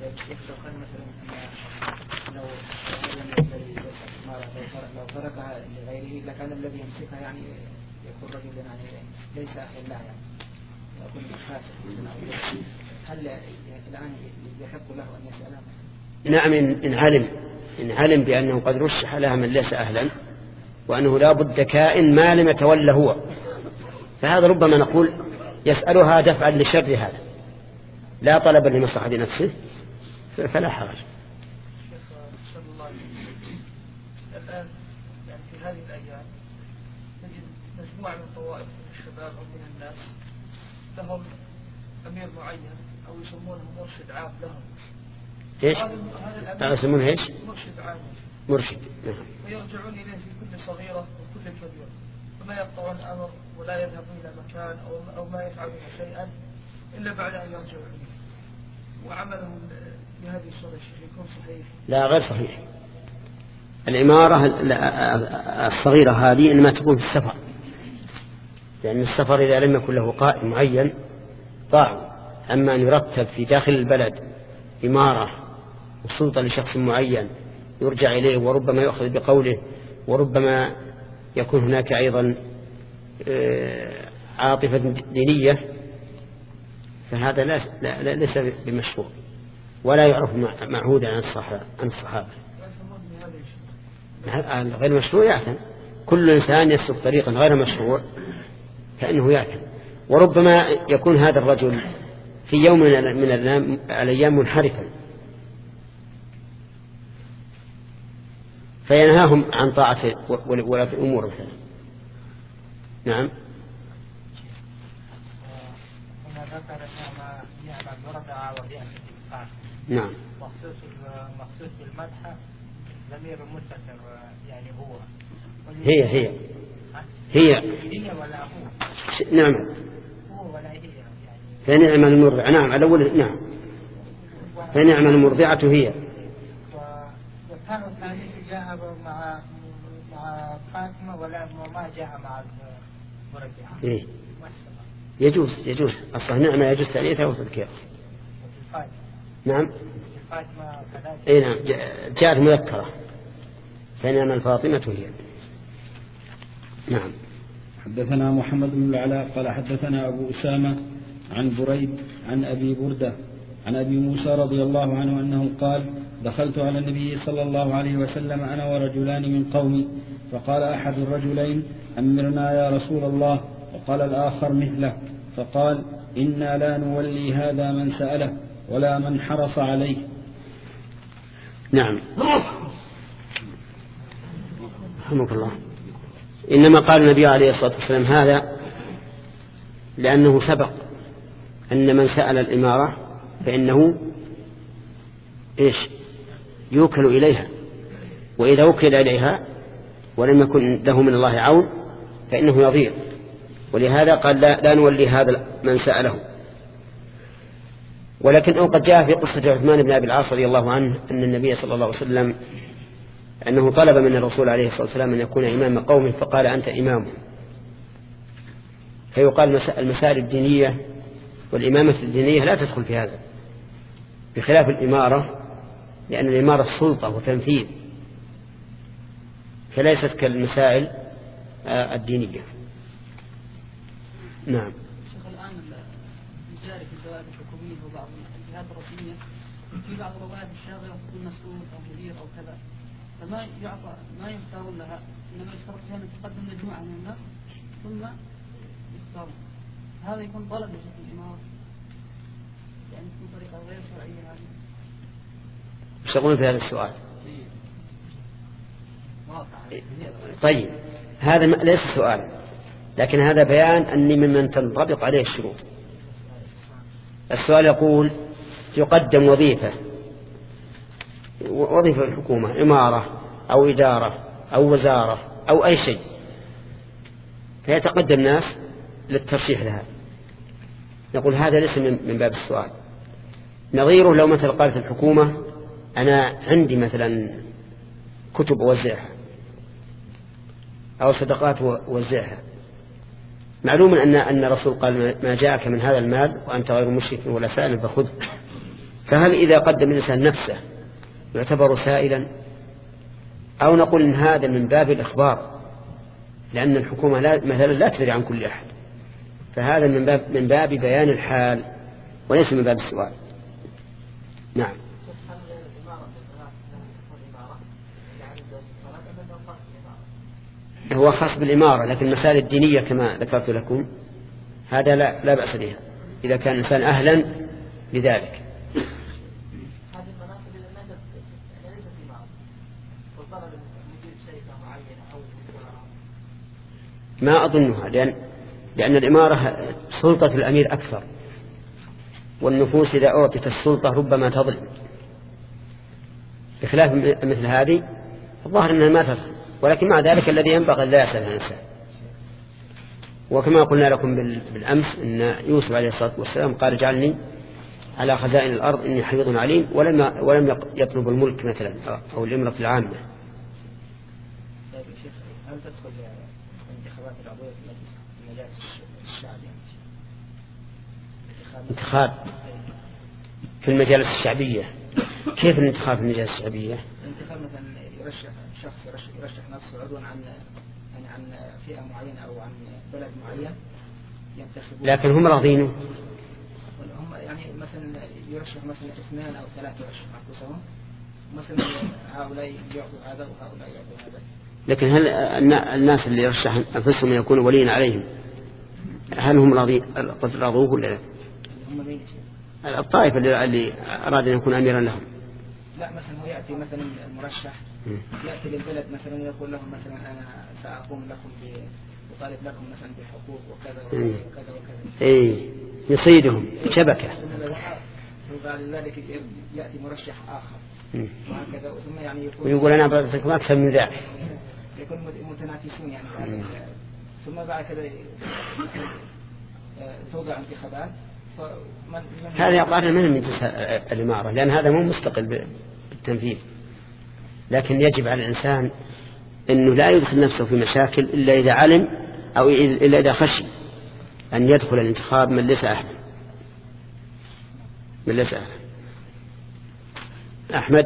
لو تركها لغيره لكان الذي يمسكها يعني يكون رجل يعني ليس أهل لها، يعني يكون فاسق. هل الآن يحق له أن يسألها؟ نعم، إن علم إن علم بأنه قد رشح لها من ليس أهلا، وأنه لا بد كائن ما لم يتولى هو، فهذا ربما نقول يسألها دفعا لشر هذا لا طلبا لمصلحة نفسه، فلا حرج. الآن يعني في هذه الأيام نجد مجموعة من طوائف من الشباب أو من الناس لهم أمير معين أو يسمونه مرشد عام لهم. إيش؟ يسمونه إيش؟ مرشد عام. مرشد. نعم. ويرجعون إليه في كل صغيرة وكل كبيرة، فما يقطعون الأمر ولا يذهبون إلى مكان أو أو ما يفعلون شيئا إلا بعد أن يرجعوا إليه. وعملهم بهذه الصورة يكون صحيح؟ لا، غير صحيح. الإمارة الصغيرة هذه إنما تكون في السفر، لأن السفر إذا لم يكن له قائد معين ضاعوا. أما أن يرتب في داخل البلد إمارة وسلطة لشخص معين يرجع إليه وربما يأخذ بقوله، وربما يكون هناك أيضا عاطفة دينية، فهذا لا ليس بمشروع ولا يعرف معهودا عن الصحابة. غير مشروع يعتم، كل إنسان يسلك طريقا غير مشروع فإنه يعتم. وربما يكون هذا الرجل في يوم من الأيام منحرفا فينهاهم عن طاعة ولاة الأمور مثلا. نعم. نعم. مخصوص مخصوص بالمدح ضمير المستتر يعني هو هي هي هي هي ولا هو؟ نعم. هو ولا هي يعني فنعم المرضعة. نعم على أول. نعم. فنعم المرضعة هي. والثاني الثاني جاء مع مع فاطمة ولا ما جاء مع المرضعة. إيه. يجوز يجوز أصلا نعمة يجوز تأنيثها وتذكيرها. نعم. اي نعم جاءت مذكرة فنعم الفاطمة هي. نعم. حدثنا محمد بن العلاء قال حدثنا أبو أسامة عن بريد عن أبي بردة عن أبي موسى رضي الله عنه أنه قال دخلت على النبي صلى الله عليه وسلم أنا ورجلان من قومي فقال أحد الرجلين أمرنا يا رسول الله وقال الآخر مثله فقال إنا لا نولي هذا من سأله ولا من حرص عليه. نعم. رحمك الله. إنما قال النبي عليه الصلاة والسلام هذا لأنه سبق أن من سأل الإمارة فإنه إيش يوكل إليها، وإذا وكل إليها ولم يكن له من الله عون فإنه يضيع، ولهذا قال لا, لا نولي هذا من سأله. ولكن قد جاء في قصة عثمان بن أبي العاص رضي الله عنه أن النبي صلى الله عليه وسلم أنه طلب من الرسول عليه الصلاة والسلام أن يكون إمام قومه فقال أنت إمامه. فيقال المسائل الدينية والإمامة الدينية لا تدخل في هذا، بخلاف الإمارة، لأن الإمارة سلطة وتنفيذ فليست كالمسائل الدينية. نعم. شيخ الآن الجاري في الجوائز الحكومية وبعض الجهات الرسمية في بعض الوظائف الشاغرة تكون مسؤول أو مدير أو كذا، فما يعطى ما يختار لها، إنما يشترط فيها أن تقدم مجموعة من الناس ثم يختار. هذا يكون طلب لشيخ الإمارة، يعني تكون طريقة غير شرعية هذه. ايش تقولون في هذا السؤال؟ طيب هذا ليس سؤال، لكن هذا بيان أني ممن تنطبق عليه الشروط. السؤال يقول يقدم وظيفة وظيفة الحكومة، إمارة أو إدارة أو وزارة أو أي شيء، فيتقدم ناس للترشيح لها، نقول هذا ليس من باب السؤال. نظيره لو مثل قالت الحكومة أنا عندي مثلا كتب أوزعها أو صدقات أوزعها، معلوم أن أن الرسول قال ما جاءك من هذا المال وأنت غير مشرك ولا سائل فخذ. فهل إذا قدم الإنسان نفسه يعتبر سائلا، أو نقول إن هذا من باب الإخبار، لأن الحكومة لا مثلا لا تدري عن كل أحد، فهذا من باب من باب بيان الحال وليس من باب السؤال. نعم. هو خاص بالإمارة، لكن المسائل الدينية كما ذكرت لكم هذا لا, لا بأس بها إذا كان الإنسان أهلا لذلك. ما أظنها، لأن, لأن الإمارة سلطة الأمير أكثر، والنفوس إذا أعطت السلطة ربما تظلم، بخلاف مثل هذه الظاهر أنها ما تظلم، ولكن مع ذلك الذي ينبغي لا يسأل الإنسان. وكما قلنا لكم بالأمس أن يوسف عليه الصلاة والسلام قال اجعلني على خزائن الأرض إني حفيظ عليم، ولم ولم يطلب الملك مثلا أو الإمرة العامة. طيب يا شيخ، هل تدخل انتخابات العضوية في المجالس الشعبية؟ انتخاب في المجالس الشعبية؟ كيف الانتخاب في المجالس الشعبية؟ الانتخاب مثلا يرشح شخص يرشح, يرشح نفسه عضوا عن يعني عن فئة معينة أو عن بلد معين ينتخبون، لكن هم راضينه. هم يعني مثلا يرشح مثلا اثنان أو ثلاثة يرشح أنفسهم، مثلا هؤلاء يعطوا هذا وهؤلاء يعطوا هذا. لكن هل الناس اللي يرشح أنفسهم يكونوا وليا عليهم هل هم راضي قد راضوه ولا لا؟ هم مين؟ الطائفة اللي أراد أن يكون أميرا لهم. لا مثلا هو يأتي مثلا المرشح يأتي للبلد مثلا ويقول لهم مثلا أنا سأقوم لكم بطالب لكم مثلا بحقوق وكذا وكذا وكذا وكذا. إيه يصيدهم شبكة. وبعد ذلك يأتي مرشح آخر وهكذا، ثم يعني يقول ويقول أنا أبغى ما أكثر من ذلك. يكون متنافسون يعني. ثم بعد كذا توضع انتخابات. هذا يقارن من من الإمارة، لأن هذا مو مستقل بالتنفيذ، لكن يجب على الإنسان أنه لا يدخل نفسه في مشاكل إلا إذا علم أو إلا إذا خشي أن يدخل الانتخاب من ليس أهلا من ليس أهلا. أحمد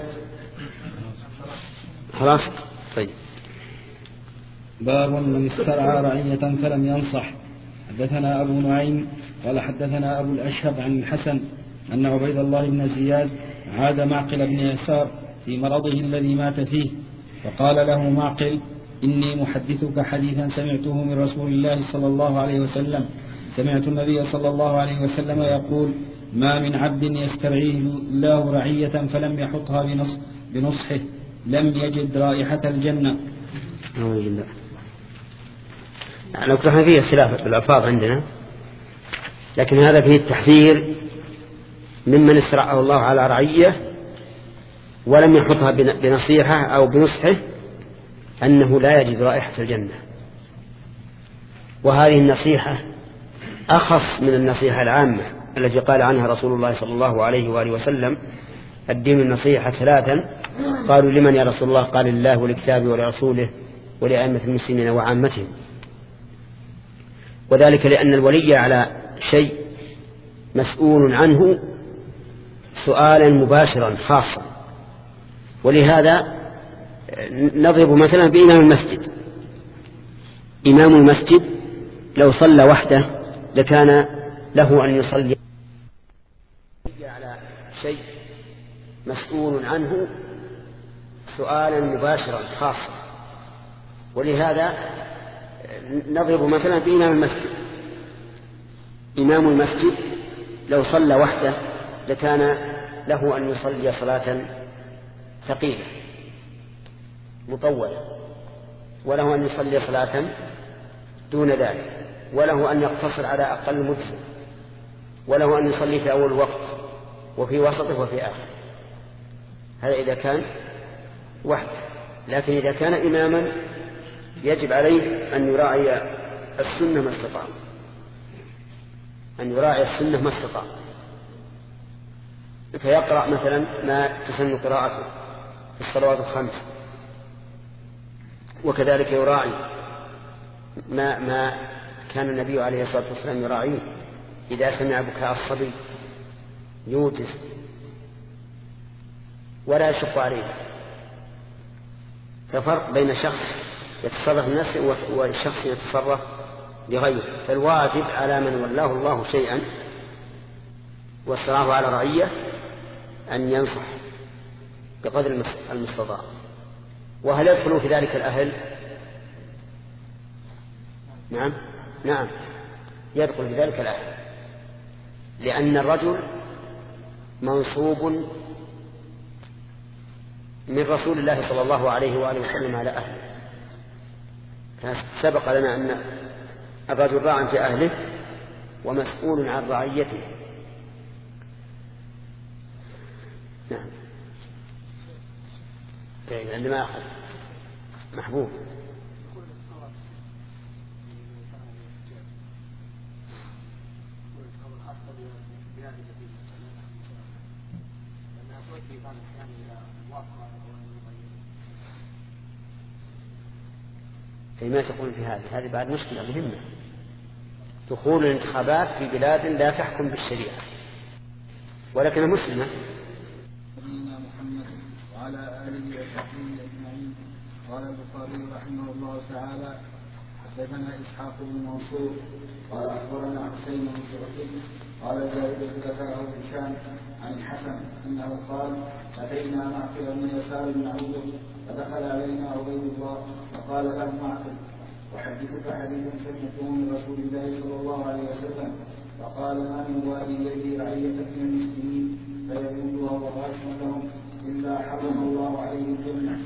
خلاص. طيب. باب من استرعى رعية فلم ينصح. حدثنا أبو نعيم قال حدثنا أبو الأشهب عن الحسن أن عبيد الله بن زياد عاد معقل بن يسار في مرضه الذي مات فيه، فقال له معقل: إني محدثك حديثا سمعته من رسول الله صلى الله عليه وسلم. سمعت النبي صلى الله عليه وسلم يقول: ما من عبد يسترعيه الله رعية فلم يحطها بنص بنصحه لم يجد رائحة الجنة. لو كان فيه اختلاف في الألفاظ عندنا، لكن هذا فيه التحذير ممن استرعاه الله على رعية ولم يحطها بنصيحة أو بنصحه أنه لا يجد رائحة الجنة. وهذه النصيحة أخص من النصيحة العامة التي قال عنها رسول الله صلى الله عليه وآله وسلم: الدين النصيحة ثلاثا. قالوا: لمن يا رسول الله؟ قال: لله ولكتابه ولرسوله ولأئمة المسلمين وعامتهم. وذلك لأن الولي على شيء مسؤول عنه سؤالا مباشرا خاصا. ولهذا نضرب مثلا بإمام المسجد. إمام المسجد لو صلى وحده لكان له أن يصلي على شيء مسؤول عنه سؤالا مباشرا خاصا. ولهذا نضرب مثلا بإمام المسجد. إمام المسجد لو صلى وحده لكان له أن يصلي صلاة ثقيلة مطولة، وله أن يصلي صلاة دون ذلك، وله أن يقتصر على أقل مدة، وله أن يصلي في أول وقت وفي وسطه وفي آخر. هذا إذا كان وحده. لكن إذا كان إماما يجب عليه أن يراعي السنة ما استطاع، أن يراعي السنة ما استطاع، فيقرأ مثلا ما تسن قراءته في الصلوات الخمس، وكذلك يراعي ما, ما كان النبي عليه الصلاة والسلام يراعيه إذا سمع بكاء الصبي يوجز ولا يشق عليه. ففرق بين شخص يتصرف لنفسه وشخص يتصرف لغيره. فالواجب على من ولاه الله شيئا واسترعاه على رعية أن ينصح بقدر المستطاع. وهل يدخل في ذلك الأهل؟ نعم نعم يدخل في ذلك الأهل، لأن الرجل منصوب من رسول الله صلى الله عليه وآله وسلم على أهله. سبق لنا أن الرجل راع في أهله ومسؤول عن رعيته. نعم. عندما أخذ محبوب فيما تقول في هذه هذه بعد مشكلة مهمة. دخول الانتخابات في بلاد لا تحكم بالشريعة ولكن مسلمة. نبينا محمد وعلى آله وصحبه أجمعين. قال البخاري رحمه الله تعالى: حدثنا إسحاق بن منصور قال أخبرنا حسين بن سعيد قال زائدة ذكره هشام عن الحسن أنه قال: أتينا معقل بن يسار بن عوض فدخل علينا عبيد الله فقال له معقل: أحدثك حديثا سمعته من رسول الله صلى الله عليه وسلم. فقال: ما من والي يلي رعية من المسلمين فيموت وهو غاش لهم إلا حرم الله عليه الجنة.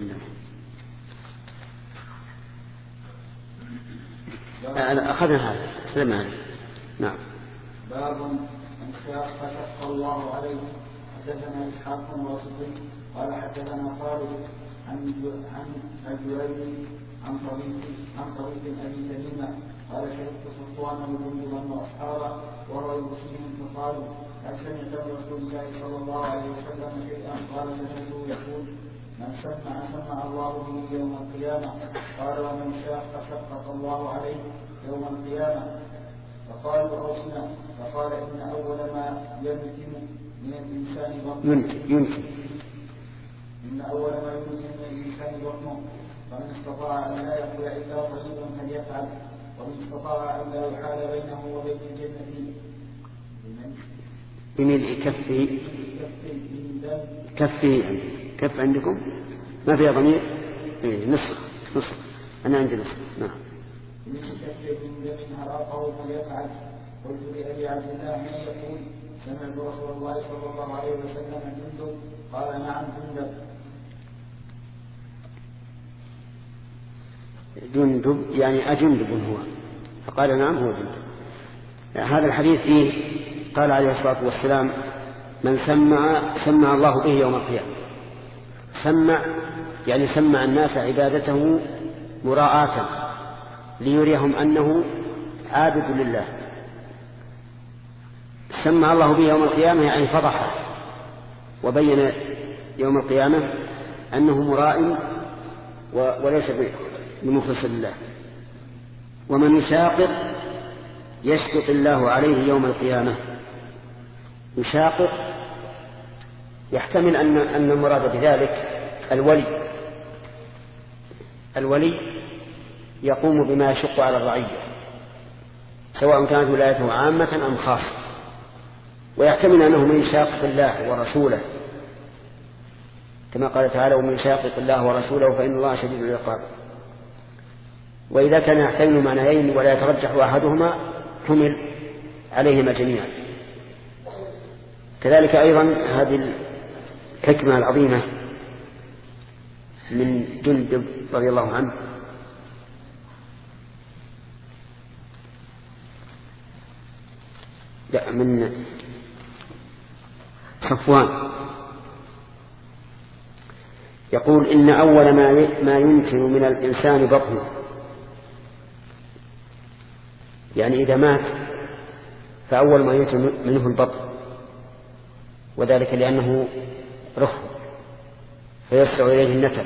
أنا أخذنا هذا سلمان. نعم. باب من شاق شق الله عليه. حدثنا إسحاق بن واسطي قال حدثنا خالد عن عن جريج عن طريق عن طريق أبي سليمة قال: شهدت صفوان وجندبا وأصحابه وهو المسلم فقالوا: هل سمعت من رسول الله صلى الله عليه وسلم شيئا؟ قال: سمعته يقول: من سمع سمع الله به يوم القيامة. قال: ومن شاق شقق الله عليه يوم القيامة. فقالوا: أوصنا. فقال: إن أول ما يمكن من الإنسان بطنه يمكن إن أول ما يمكن من الإنسان بطنه، فمن استطاع أن لا يقول إلا طيبا فليفعل، ومن استطاع أن لا يحال بينه وبين الجنة بملء كفه كفه كف عندكم ما فيها ضمير إيه نصف نصف أنا عندي نصف نعم. من كفه من دم هراقه فليفعل. قلت لأبي عبد الله من يقول سمعت رسول الله صلى الله عليه وسلم جندب قال نعم جندب. جندب يعني أجندب هو فقال نعم هو جندب. هذا الحديث فيه قال عليه الصلاة والسلام من سمع سمع الله به يوم القيامة. سمع يعني سمع الناس عبادته مراعاة ليريهم أنه عابد لله. سمع الله به يوم القيامة يعني فضحه وبين يوم القيامة أنه مراء وليس بمخلص لله. ومن يشاقق يشقق الله عليه يوم القيامة. يشاقق يحتمل أن أن المراد بذلك الولي. الولي يقوم بما يشق على الرعية سواء كانت ولايته عامة أم خاصة. ويحتمل أنه من يشاقق الله ورسوله كما قال تعالى ومن يشاقق الله ورسوله فإن الله شديد العقاب. وإذا كان يحتمل معنيين ولا يترجح أحدهما حمل عليهما جميعا. كذلك أيضا هذه الحكمة العظيمة من جندب رضي الله عنه من صفوان يقول إن أول ما يمكن من الإنسان بطنه يعني إذا مات فأول ما يمكن منه البطن وذلك لأنه رخ فيسرع إليه النتن.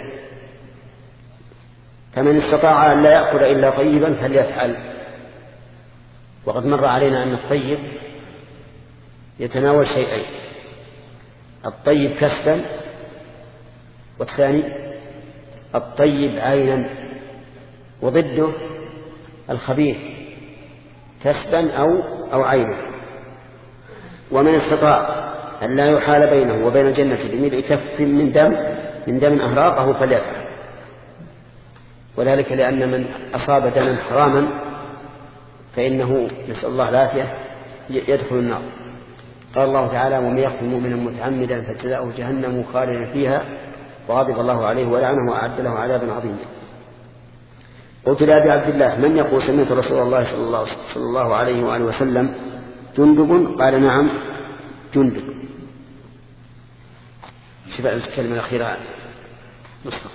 فمن استطاع أن لا يأكل إلا طيبا فليفعل. وقد مر علينا أن الطيب يتناول شيئين الطيب كسبا والثاني الطيب عينا وضده الخبيث كسبا أو, أو عينا. ومن استطاع أن لا يحال بينه وبين الجنة بملء كف من دم من دم أهراقه فليفعل. وذلك لأن من أصاب دما حراما فإنه نسأل الله العافية يدخل النار. قال الله تعالى ومن يقتل مؤمنا متعمدا فجزاؤه جهنم خالدا فيها وغضب الله عليه ولعنه وأعد له عذابا عظيما. قلت لأبي عبد الله من يقول سمعت رسول الله صلى الله, صلى الله عليه وآله وسلم جندب قال نعم جندب. شبه الكلمة الأخيرة مصطفى.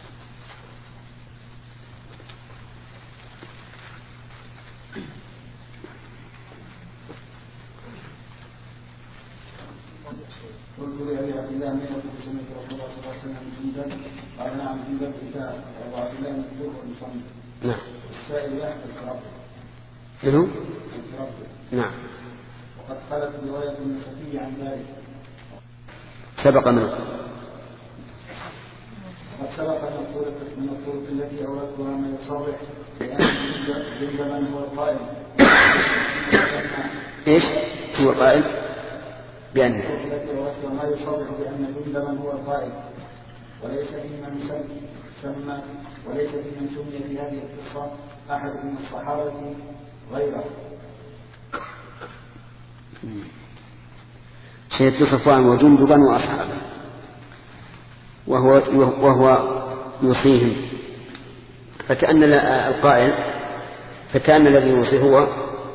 قلت لأبي عبد الله من يقول سمعت رسول الله صلى الله عليه وسلم جندب قال نعم جندب كتاب أبو عبد الله مكتوب المصنف. نعم. السائل يحفظ ربه. منه؟ نعم. وقد خلت رواية النسفي عن ذلك. سبق منه. وقد سبق من الطرق التي أوردتها ما يصرح بأن جندبا هو القائل. إيش هو القائل؟ بأن ما يصرح بأن جندبا هو القائل وليس في من سمى وليس في من سمي في هذه القصة أحد من الصحابة غيره. شهدت صفوان وجندبا وأصحابه وهو, وهو يوصيهم فكأن القائل فكأن الذي يوصي هو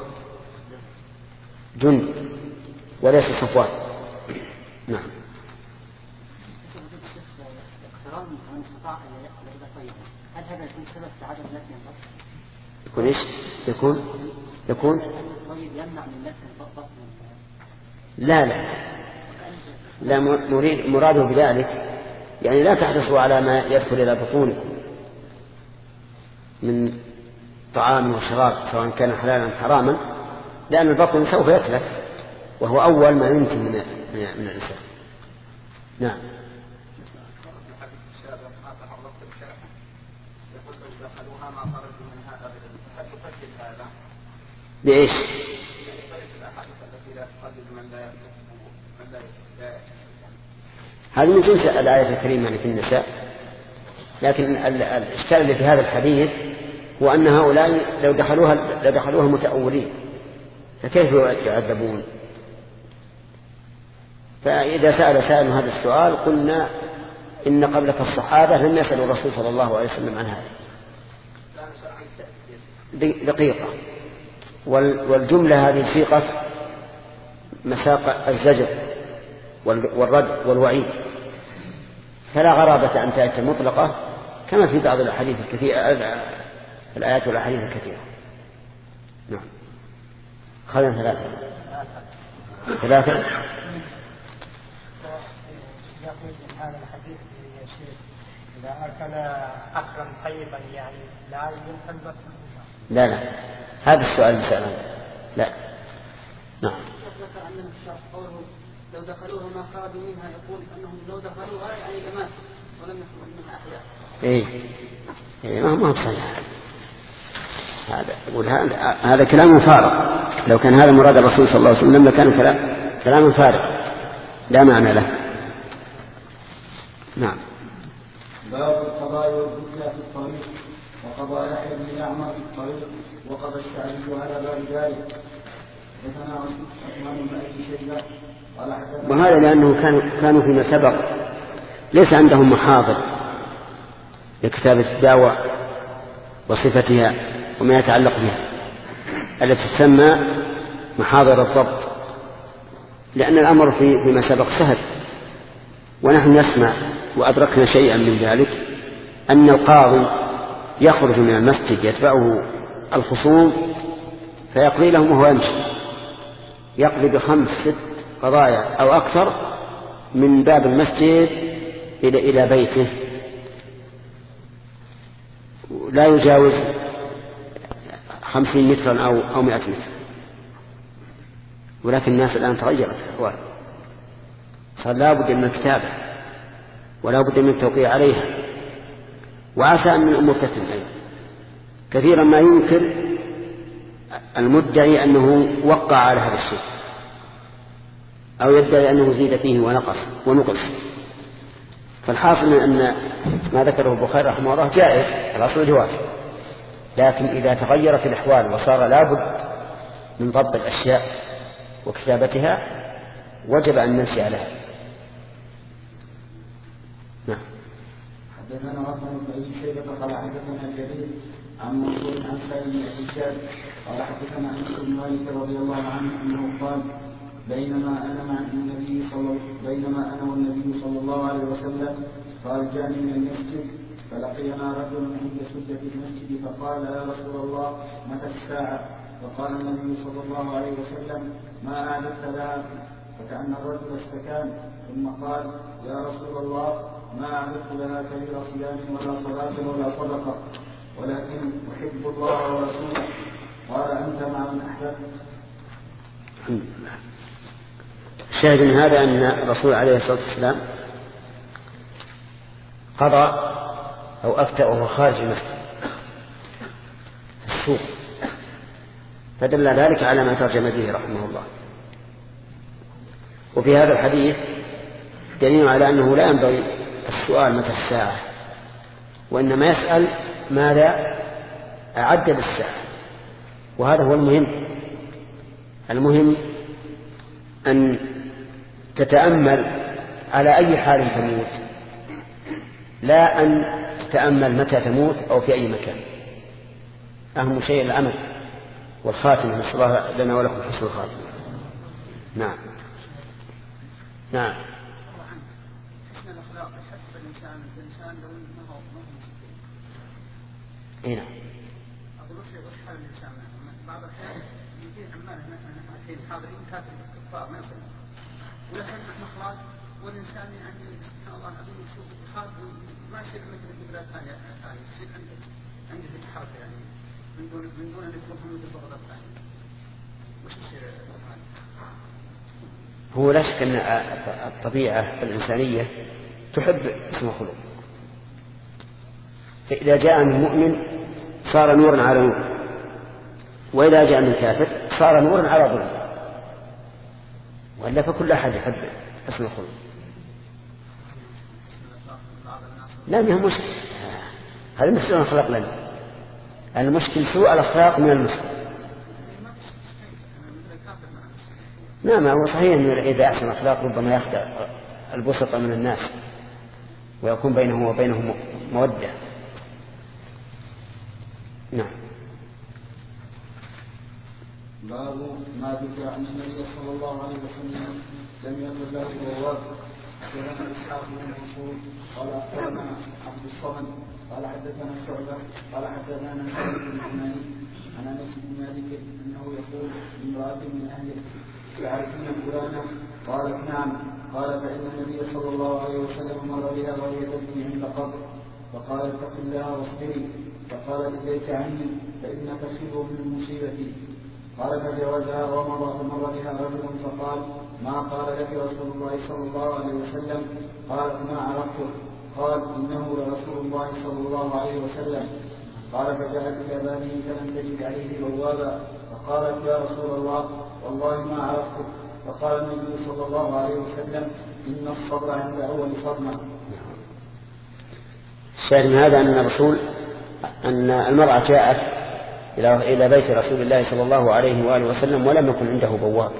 جند وليس صفوان. نعم. هل هذا يكون سبب في عدم نفي البطن؟ يكون ايش؟ يكون يكون الطيب يمنع من نفي البطن؟ لا لا لا مريد مراده بذلك يعني لا تحرصوا على ما يدخل إلى بطونكم من طعام وشراب سواء كان حلالا حراما لأن البطن سوف يتلف وهو أول ما يمكن من, من الإنسان. نعم. بإيش؟ هذا من جنس الآية الكريمة في النساء، لكن الإشكال اللي في هذا الحديث هو أن هؤلاء لو دخلوها لو دخلوها متأولين فكيف يعذبون؟ فإذا سأل سائل هذا السؤال قلنا إن قبلك الصحابة لم يسألوا الرسول صلى الله عليه وسلم عن هذا. دقيقة، والجملة هذه سيقة مساق الزجر والرد والوعيد، فلا غرابة أن تأتي مطلقة كما في بعض الأحاديث الكثيرة، الآيات والأحاديث الكثيرة. نعم. خلينا ثلاثة ثلاثة يقول من هذا الحديث يا شيخ إذا أكل أكلا طيبا يعني لا يمكن بس لا لا هذا السؤال سأله لا. نعم. ذكر عندنا في الشرح قوله لو دخلوها ما خرجوا منها، يقول أنهم لو دخلوها يعني لمات ولم يخرجوا منها أحياء. إيه إيه ما هو صحيح هذا. أقول هذا هذا كلام فارغ. لو كان هذا مراد الرسول صلى الله عليه وسلم لكان كلام كلام فارغ لا معنى له. نعم. باب القضاء والفتيا في الطريق، وقضى يحيى بن يعمر في الطريق، وقضى الشعبي على باب ذلك. حدثنا عثمان بن ابي شيبه قال حدثنا. وهذا لانه كانوا كانوا فيما سبق ليس عندهم محاضر لكتابة الدعوة وصفتها وما يتعلق بها التي تسمى محاضر الضبط، لأن الأمر في فيما سبق سهل، ونحن نسمع وأدركنا شيئا من ذلك أن القاضي يخرج من المسجد يتبعه الخصوم فيقضي لهم وهو يمشي، يقضي بخمس ست قضايا أو أكثر من باب المسجد إلى إلى بيته، لا يجاوز خمسين مترا أو أو مئة متر. ولكن الناس الآن تغيرت الأحوال، صار لا بد من الكتابة ولا بد من التوقيع عليها، وعسى أن الأمور تتم أيضا. كثيرا ما ينكر المدعي أنه وقع على هذا الشيء أو يدعي أنه زيد فيه ونقص ونقص. فالحاصل أن ما ذكره البخاري رحمه الله جائز، الأصل جواز، لكن إذا تغيرت الأحوال وصار لابد من ضبط الأشياء وكتابتها وجب أن نمشي عليها. نعم. حدثنا عثمان بن ابي شيبه قال حدثنا جرير عن منصور عن سالم بن الحجاج قال حدثنا انس بن مالك رضي الله عنه انه قال بينما انا مع النبي صلى بينما انا والنبي صلى الله عليه وسلم خارجان من المسجد فلقينا رجل عند سدة المسجد فقال يا رسول الله متى الساعة؟ فقال النبي صلى الله عليه وسلم ما أعددت لها؟ فكأن الرجل استكان ثم قال يا رسول الله ما أعددت لها كبير صيام ولا صلاة ولا صدقة ولكن أحب الله ورسوله. قال أنت مع من أحببت. الشاهد من هذا أن الرسول عليه الصلاة والسلام قضى أو أفتى وهو خارج المسجد السوق، فدل ذلك على ما ترجم به رحمه الله. وفي هذا الحديث دليل على أنه لا ينبغي السؤال متى الساعة، وإنما يسأل ماذا أعد للساعة، وهذا هو المهم. المهم أن تتأمل على أي حال تموت، لا أن تتأمل متى تموت أو في أي مكان. أهم شيء العمل والخاتمة، نسأل الله لنا ولكم حسن الخاتمة. نعم. نعم. حسن الأخلاق يحب الإنسان الإنسان لو أنه ما هو إيه نعم. أقول وش حال الإنسان؟ بعض الأحيان يجي عمال هنا الحين حاضرين كافر كفار ما يصير، ولكن نحن أخلاق والإنسان يعني سبحان الله العظيم يشوف الحرب ما يصير مثل البلاد الثانية ثانية يصير عنده عنده الحرب يعني من دون من دون أن يكون هم مثل بغض الثانية. وش يصير هذا؟ هو لا شك أن الطبيعة الإنسانية تحب اسم الخلق، فإذا جاء من مؤمن صار نورا على نور، وإذا جاء من كافر صار نورا على ظلم، وإلا فكل أحد يحب حسن الخلق. لا ما هو مشكل، هذا مش سوء الأخلاق لنا، المشكل سوء الأخلاق من المسلم. نعم هو صحيح أنه إذا أحسن الأخلاق ربما يخدع البسطة من الناس ويكون بينه وبينهم مودة. نعم. باب ما ذكر عن النبي صلى الله عليه وسلم لم يكن له بواب. حدثنا اسحاق بن منصور قال اخبرنا عبد الصمد قال حدثنا شعبه قال حدثنا سعيد بن حماني عن انس بن مالك انه يقول امراه من اهله تعرفين فلانا؟ قالت نعم. قال فان النبي صلى الله عليه وسلم مر بها وهي تبكي عند قبر فقال اتق الله واصبري، فقالت اليك عني فانك خير من مصيبتي. قال فجاوزها ومضى فمر بها رجل فقال ما قال لك رسول الله صلى الله عليه وسلم؟ قالت ما عرفته. قال انه لرسول الله صلى الله عليه وسلم. قال فجاءت الى بابه فلم تجد عليه بوابا فقالت يا رسول الله والله ما عرفته. فقال النبي صلى الله عليه وسلم ان الصبر عند اول صدمه. الشاهد من هذا ان الرسول ان المراه جاءت إلى بيت رسول الله صلى الله عليه وآله وسلم ولم يكن عنده بواب،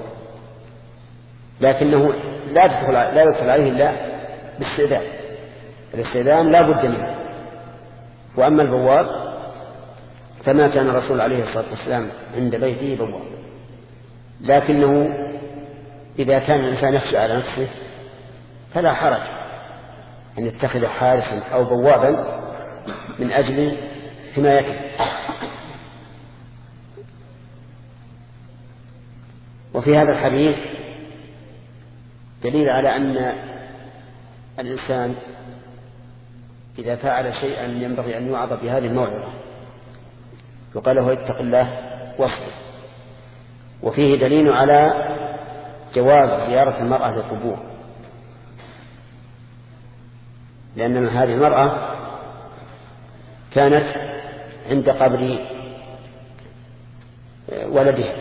لكنه لا يدخل لا يدخل عليه إلا بالاستئذان. الاستئذان لا بد منه. وأما البواب فما كان الرسول عليه الصلاة والسلام عند بيته بواب، لكنه إذا كان الإنسان يخشى على نفسه فلا حرج أن يتخذ حارسا أو بوابا من أجل حمايته. وفي هذا الحديث دليل على أن الإنسان إذا فعل شيئا ينبغي أن يوعظ بهذه الموعظة، يقال له اتق الله واصبر. وفيه دليل على جواز زيارة المرأة للقبور، لأن هذه المرأة كانت عند قبر ولدها،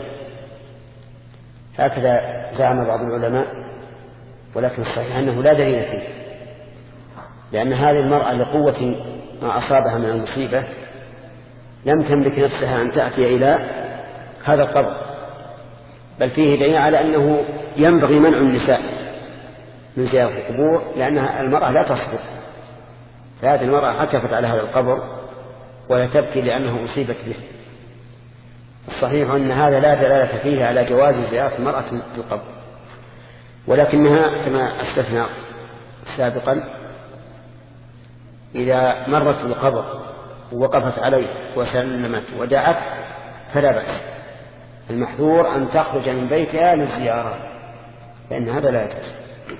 هكذا زعم بعض العلماء، ولكن الصحيح أنه لا دليل فيه، لأن هذه المرأة لقوة ما أصابها من المصيبة لم تملك نفسها أن تأتي إلى هذا القبر، بل فيه دليل على أنه ينبغي منع النساء من زيارة القبور، لأن المرأة لا تصبر. فهذه المرأة حكفت على هذا القبر وهي تبكي لأنه أصيبت به. الصحيح أن هذا لا دلالة فيه على جواز زيارة المرأة في القبر، ولكنها كما أسلفنا سابقا إذا مرت بالقبر ووقفت عليه وسلمت ودعت فلا بأس. المحذور أن تخرج من بيتها للزيارة، لأن هذا لا يجوز.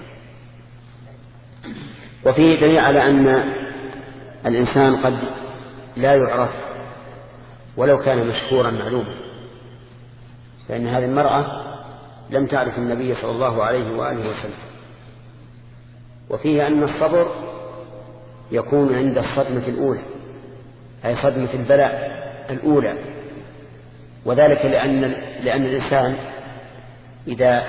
وفيه دليل على أن الإنسان قد لا يعرف ولو كان مشهورا معلوما، فإن هذه المرأة لم تعرف النبي صلى الله عليه وآله وسلم. وفيه أن الصبر يكون عند الصدمة الأولى، أي صدمة البلاء الأولى، وذلك لأن, لأن الإنسان إذا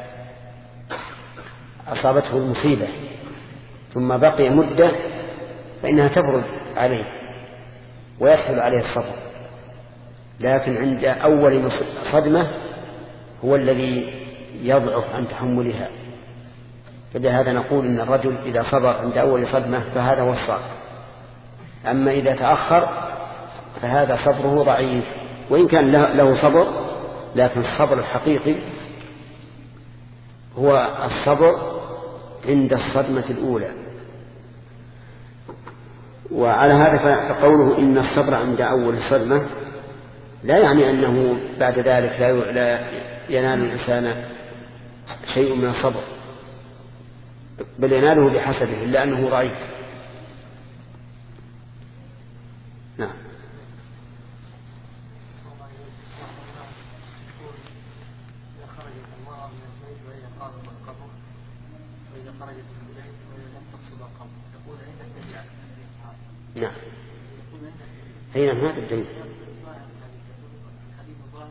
أصابته المصيبة ثم بقي مدة فإنها تبرد عليه ويسهل عليه الصبر، لكن عند أول صدمة هو الذي يضعف عن تحملها. فلهذا نقول إن الرجل إذا صبر عند أول صدمة فهذا هو الصابر، أما إذا تأخر فهذا صبره ضعيف، وإن كان له صبر لكن الصبر الحقيقي هو الصبر عند الصدمة الأولى. وعلى هذا فقوله إن الصبر عند أول صدمة لا يعني أنه بعد ذلك لا ينال الإنسان شيء من الصبر، بل يناله بحسبه إلا أنه ضعيف. نعم. نعم. هنا هذا الدليل.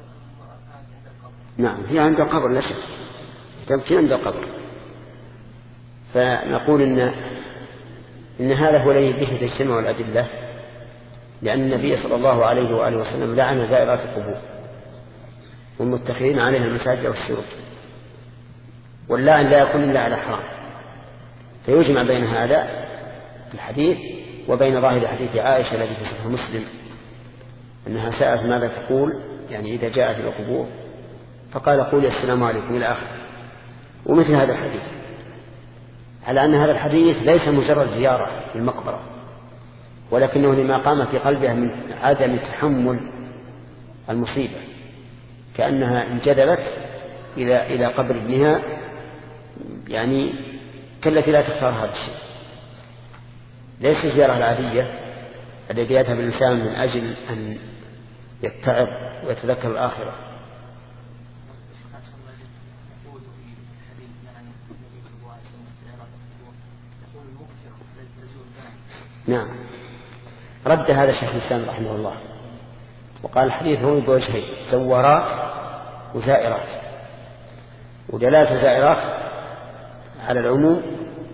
نعم هي عند القبر لا شك تبكي عند القبر. فنقول إن إن هذا هو الذي به تجتمع الأدلة، لأن النبي صلى الله عليه وآله وسلم لعن زائرات القبور والمتخذين عليها المساجد والسرج، واللعن لا يكون إلا على حرام. فيجمع بين هذا الحديث وبين ظاهر حديث عائشة الذي في صحيح مسلم أنها سألت ماذا تقول يعني إذا جاءت إلى القبور، فقال قولي السلام عليكم إلى آخره. ومثل هذا الحديث على أن هذا الحديث ليس مجرد زيارة للمقبرة، ولكنه لما قام في قلبها من عدم تحمل المصيبة، كأنها انجذبت إلى إلى قبر ابنها يعني كالتي لا تختار هذا الشيء. ليس الزيارة العادية التي يذهب الإنسان من أجل أن يتعظ ويتذكر الآخرة. نعم رد هذا شيخ الإسلام رحمه الله وقال الحديث هو بوجهين، زوارات وزائرات. ودلالة الزائرات على العموم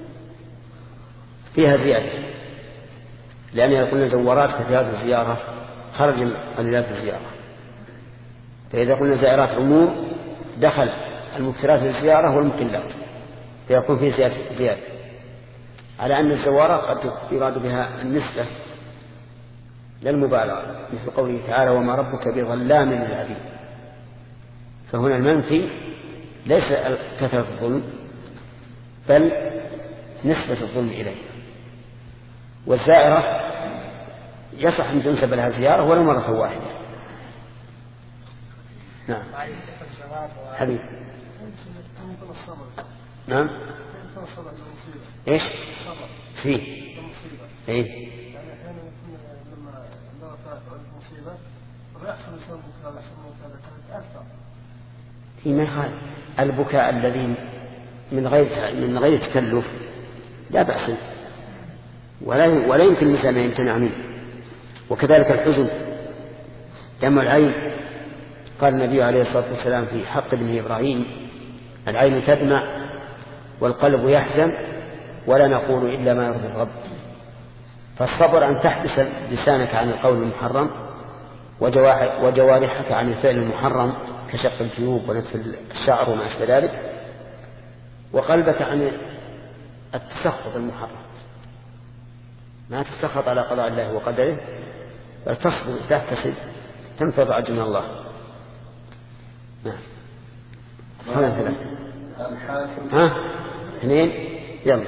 فيها زيادة، لأن إذا قلنا زوارات كثيرات الزيارة خرج من قليلات الزيارة، فإذا قلنا زائرات عموم دخل المكثرات للزيارة والمقلات، فيكون فيه زيادة. على أن الزوارات قد يراد بها النسبة للمبالغة، مثل قوله تعالى وما ربك بظلام للعبيد، فهنا المنفي ليس كثرة الظلم بل نسبة الظلم إليه. والزائرة يصح أن تنسب لها زيارة ولو مرة واحدة. نعم حبيب. نعم ايش فيه ايه يعني احيانا يكون لما لما فات عن المصيبه فيحصل الانسان بكاء يحصل هذا كانت اثر في ما يخالف البكاء الذي من غير من غير تكلف لا بأس، ولا ولا يمكن الإنسان أن يمتنع منه. وكذلك الحزن دمع العين، قال النبي عليه الصلاة والسلام في حق ابنه إبراهيم العين تدمع والقلب يحزن ولا نقول إلا ما يرضي الرب. فالصبر أن تحبس لسانك عن القول المحرم وجوارحك عن الفعل المحرم كشق الجيوب ونتف الشعر وما أشبه ذلك، وقلبك عن التسخط المحرم، ما تسخط على قضاء الله وقدره، بل تصبر تحتسب تنفض أجر من الله. نعم هذا ثلاثة ها اثنين يلا.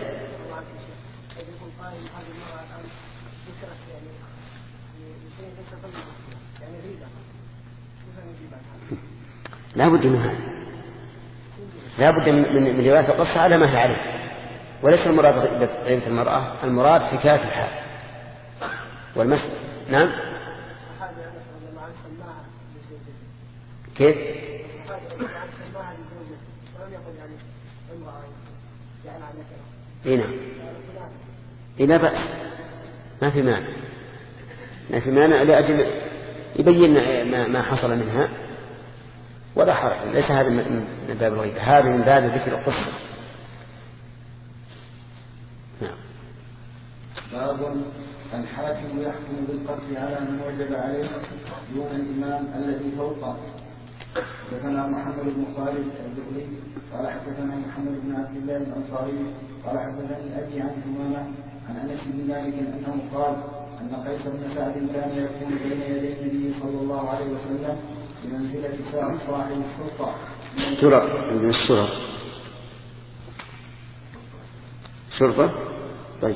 لا بد منها، لا بد من, من, من رواية القصة على ما هي عليه، وليس المراد غيبة المرأة، المراد حكاية الحال والمسألة. نعم كيف هنا لا بأس، ما في مانع، ما في مانع لأجل يبين ما حصل منها ولا حرج، ليس هذا من باب الغيبة، هذا من باب ذكر القصة. نعم. باب الحاكم يحكم بالقتل على من وجب عليه دون الإمام الذي فوقه. حدثنا محمد بن خالد الزهري قال حدثنا محمد بن عبد الله الأنصاري قال حدثني أبي عن ثمامة عن أنس بن مالك أنه قال أن قيس بن سعد كان يكون بين يدي النبي صلى الله عليه وسلم بمنزلة صاحب السلطة شرطة من الشرطة شرطة. طيب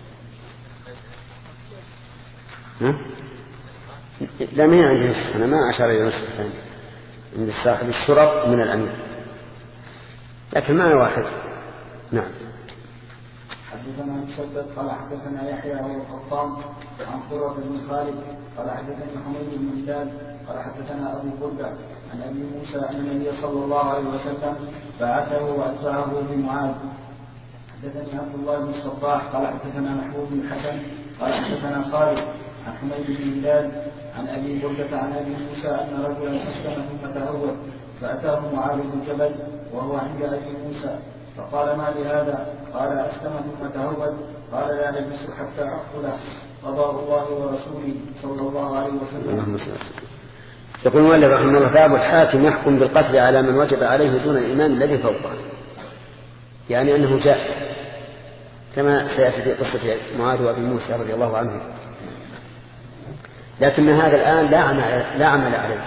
ها؟ لا ما هي عندي نسخ، أنا ما أشار إلى نسخ ثاني عند صاحب الشرط من الأمير، لكن ما واحد. نعم. حدثنا مسدد قال حدثنا يحيى وهو القطان عن قرة بن خالد قال حدثني حميد بن هلال قال حدثنا أبو بردة عن أبي موسى أن النبي صلى الله عليه وسلم بعثه وأتبعه بمعاذ. حدثني عبد الله بن الصباح قال حدثنا محمود بن الحسن قال حدثنا خالد عن حميد بن هلال عن أبي بردة عن أبي موسى أن رجلا أسلم ثم تهود فأتاه معاذ بن جبل وهو عند أبي موسى فقال ما لهذا؟ قال أسلم ثم تهود قال لا أجلس حتى أقتله قضاء الله ورسوله صلى الله عليه وسلم. يقول المؤلف رحمه الله باب الحاكم يحكم بالقتل على من وجب عليه دون الإمام الذي فوقه، يعني أنه جاء كما سيأتي في قصة معاذ وأبي موسى رضي الله عنه، لكن هذا الآن لا عمل, لا عمل عليه.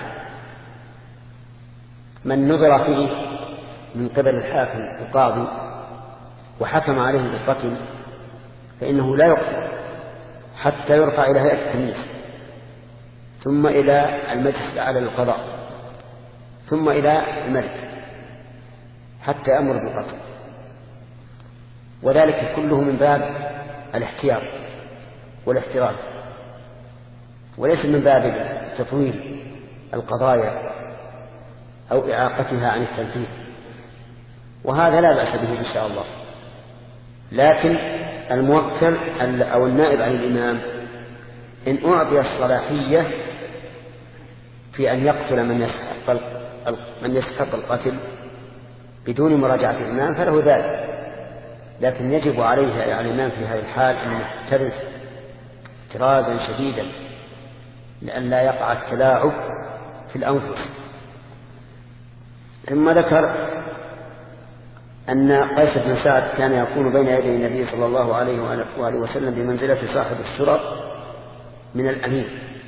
من نظر فيه من قبل الحاكم القاضي وحكم عليه بالقتل فإنه لا يقتل حتى يرفع إلى هيئة التمييز، ثم إلى المجلس الأعلى للقضاء، ثم إلى الملك حتى يأمر بالقتل، وذلك كله من باب الاحتياط والاحتراز، وليس من باب تطويل القضايا أو إعاقتها عن التنفيذ، وهذا لا بأس به إن شاء الله. لكن الموكل أو النائب عن الإمام إن أعطي الصلاحية في أن يقتل من يستحق من يستحق القتل بدون مراجعة الإمام فله ذلك، لكن يجب عليه على الإمام في هذه الحال أن يحترز احترازا شديدا لئلا يقع التلاعب في الأنفس. ثم ذكر أن قيس بن سعد كان يكون بين يدي النبي صلى الله عليه وآله وسلم بمنزلة صاحب الشرط من الأمير،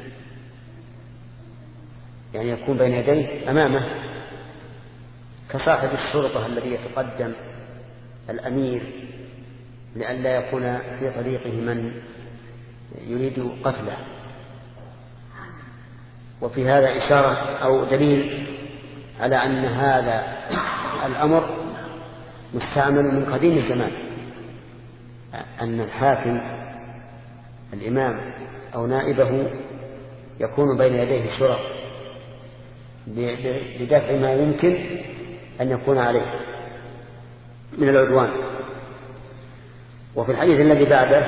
يعني يكون بين يديه أمامه كصاحب الشرطة الذي يتقدم الأمير لئلا يكون في طريقه من يريد قتله. وفي هذا إشارة أو دليل على أن هذا الأمر مستعمل من قديم الزمان، أن الحاكم الإمام أو نائبه يكون بين يديه شرط لدفع ما يمكن أن يكون عليه من العدوان. وفي الحديث الذي بعده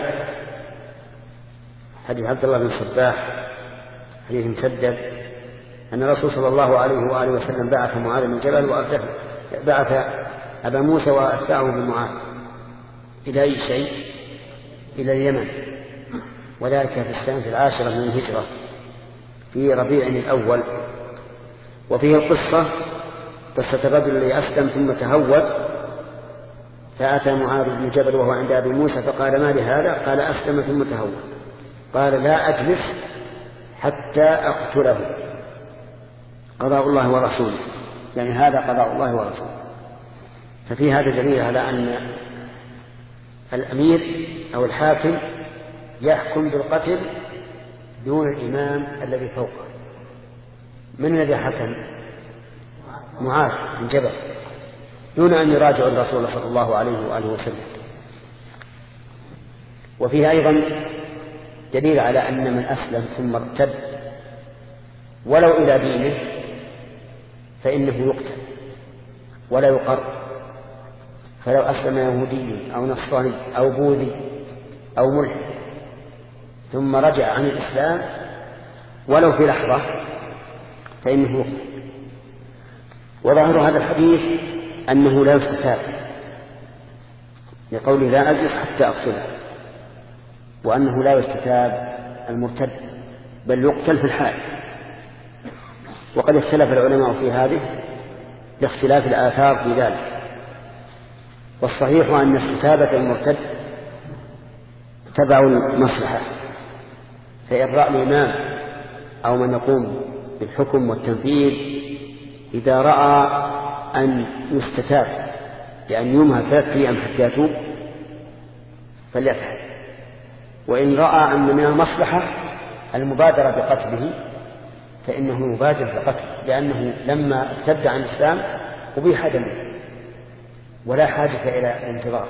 حديث عبد الله بن الصباح حديث مسدد أن الرسول صلى الله عليه وآله وسلم بعث معاذ بن جبل وأردفه بعث أبا موسى وأتباعه بمعاذ إلى أي شيء؟ إلى اليمن، وذلك في السنة العاشرة من الهجرة في ربيع الأول. وفيه القصة قصة الرجل الذي أسلم ثم تهود فأتى معاذ بن جبل وهو عند أبي موسى فقال ما لهذا؟ قال أسلم ثم تهود قال لا أجلس حتى أقتله قضاء الله ورسوله، يعني هذا قضاء الله ورسوله. ففي هذا دليل على أن الأمير أو الحاكم يحكم بالقتل دون الإمام الذي فوقه. من الذي حكم؟ معاذ بن جبل دون أن يراجع الرسول صلى الله عليه وآله وسلم. وفيه أيضا دليل على أن من أسلم ثم ارتد ولو إلى دينه فإنه يقتل ولا يقر. فلو أسلم يهودي أو نصراني أو بوذي أو ملحد ثم رجع عن الإسلام ولو في لحظة فإنه يقتل. وظاهر هذا الحديث أنه لا يستتاب لقوله لا أجلس حتى أقتله، وأنه لا يستتاب المرتد بل يقتل في الحال. وقد اختلف العلماء في هذه لاختلاف الآثار في ذلك، والصحيح أن استتابة المرتد تبع المصلحة، فإن رأى الإمام أو من يقوم بالحكم والتنفيذ إذا رأى أن يستتاب لأن يمهل ثلاثة أيام حتى يتوب فليفعل، وإن رأى أن من المصلحة المبادرة بقتله فإنه يبادر بقتله، لأنه لما ارتد عن الإسلام أبيح دمه ولا حاجة إلى الانتظار.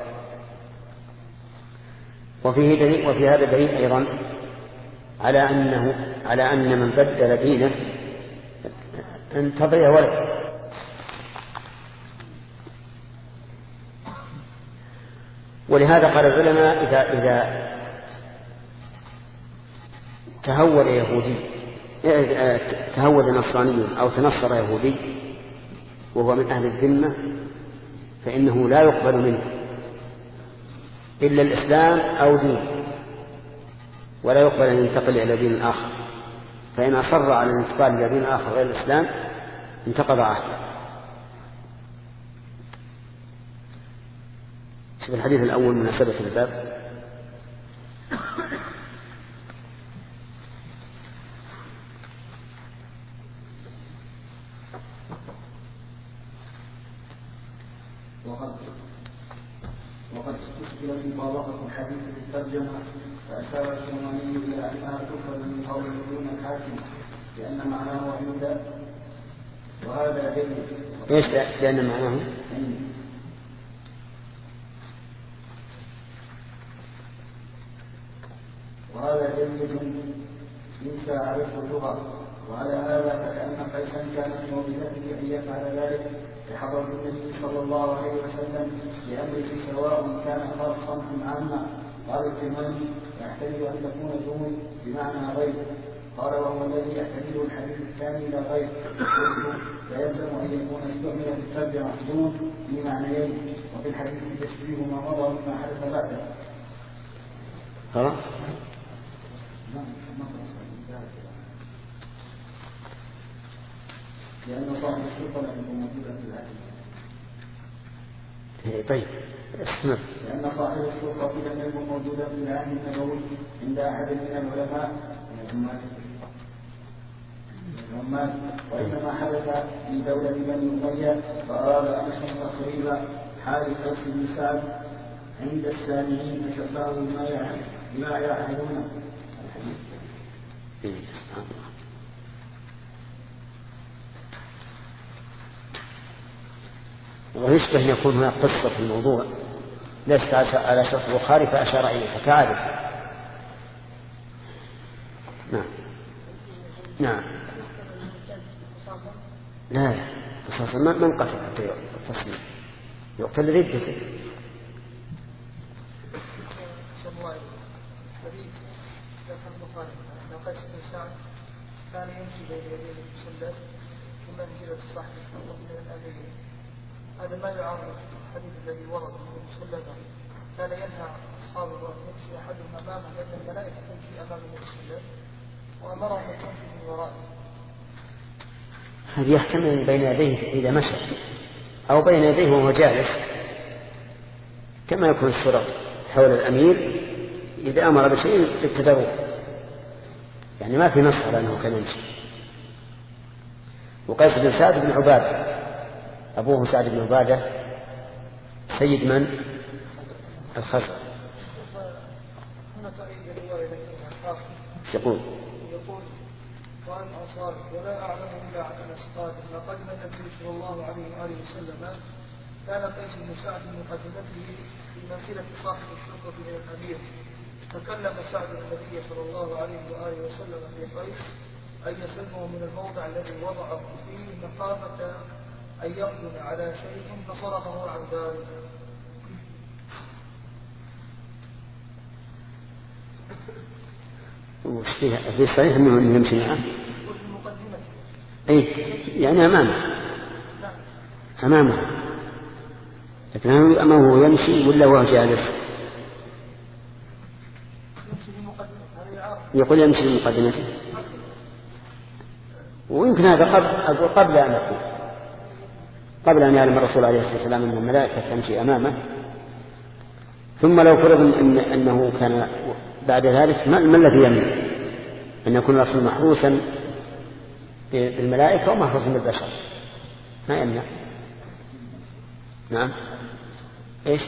وفيه دليل وفي هذا دليل أيضا على أنه على أن من بدل دينه انتظر ولد. ولهذا قال العلماء إذا إذا تهود يهودي تهود نصراني أو تنصر يهودي وهو من أهل الذمة فإنه لا يقبل منه إلا الإسلام أو دين، ولا يقبل أن ينتقل إلى دين آخر. فإن أصر على الانتقال إلى دين آخر غير الإسلام انتقض عهده. شوف الحديث الأول مناسبة الباب. وقد وقد تشكلت مطابقة الحديث بالترجمة، فأشار الشيخاني إلى أنها تفرد من قول دون الحاكم لأن معناه عند، وهذا جيد. ايش لأن معناه؟ وهذا جيد إن عرفه اللغة. وعلى هذا فكأن قيسا كان في موضعه أن يفعل ذلك لحضرة النبي صلى الله عليه وسلم لأمره سواء كان خاصا أم عاما. قال الكرماني يحتمل أن تكون دون بمعنى غير. قال وهو الذي يحتمله الحديث الثاني لا غير. فيلزم أن يكون استعمل في الترجمة دون بمعنيين، وفي الحديث تشبيه ما مضى مما حدث بعده. خلاص. لأن صاحب السلطة لم يكن موجودا في العهد. طيب اسمع. لأن صاحب السلطة لم يكن موجودا في العهد النبوي عند أحد من العلماء العمال، وإنما حدث في دولة بني أمية، فأراد أن يشرح تقريبا حال قيس بن سعد عند السامعين فشبهه بما يعلمون الحديث. ويشبه أن يكون هناك قصة في الموضوع ليست على شرط البخاري فأشار إليه كعادة. نعم نعم. لا قصاصا ما من قتل حتى يقتل يقتل ردته. كان يمشي بين يديه المسلم ثم منزلة صاحب الحكم من الأمير. هذا ما يعارض الحديث الذي ورد من المسلم كان ينهى أصحابه أن يمشي أحدهم أمامه لأن الملائكة تمشي أمام المسلم وأمرهم أن تمشي من ورائه. هذا يحتمل بين يديه إذا مشى أو بين يديه وهو جالس، كما يكون الشرط حول الأمير إذا أمر بشيء ابتدروه، يعني ما في نص على أنه كان يمشي. وقيس بن سعد بن عبادة أبوه سعد بن عبادة سيد من؟ الخزرج. يقول يقول وعن أنصار ولا أعلم إلا عن أنس قال لما قدم النبي صلى الله عليه وآله وسلم كان قيس بن سعد مقدمته في منزلة صاحب الشرطة من الأمير، فكلم سعد النبي صلى الله عليه وآله وسلم في قيس أن يسلمه من الموضع الذي وضعه فيه مخافة أن يقدم على شيء فصرفه عن ذلك. في صحيح أنه يمشي معه أي يعني أمامه أمامه، لكن أمامه يمشي ولا هو جالس؟ يقول يمشي بمقدمته، ويمكن هذا قبل أقول قبل أن أقول قبل أن يعلم الرسول عليه الصلاة والسلام أن الملائكة تمشي أمامه. ثم لو فرض إن أنه كان بعد ذلك ما الذي يمنع أن يكون الرسول محروسا بالملائكة ومحروسا بالبشر؟ ما يمنع. نعم إيش؟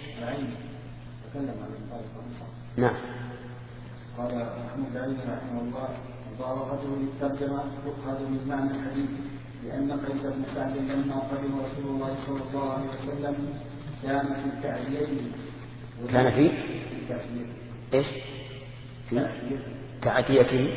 نعم. قال محمود علي رحمه الله مطابقته للترجمة تؤخذ من معنى الحديث، لأن قيس بن سعد لما قدم رسول الله صلى الله عليه وسلم كان في تعزيته كان في إيش؟ في تعديته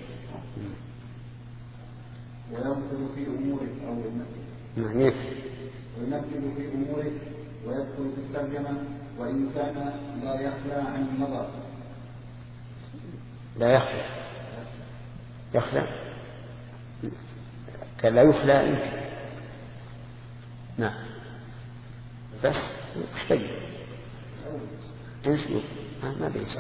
ويدخل في أموره أو ينفذ وينفذ في أموره ويدخل في الترجمة، وإن كان لا يخلى عن النظر. لا يخلى يخلى كان لا يخلى يمكن نعم بس طيب ايش ما بيش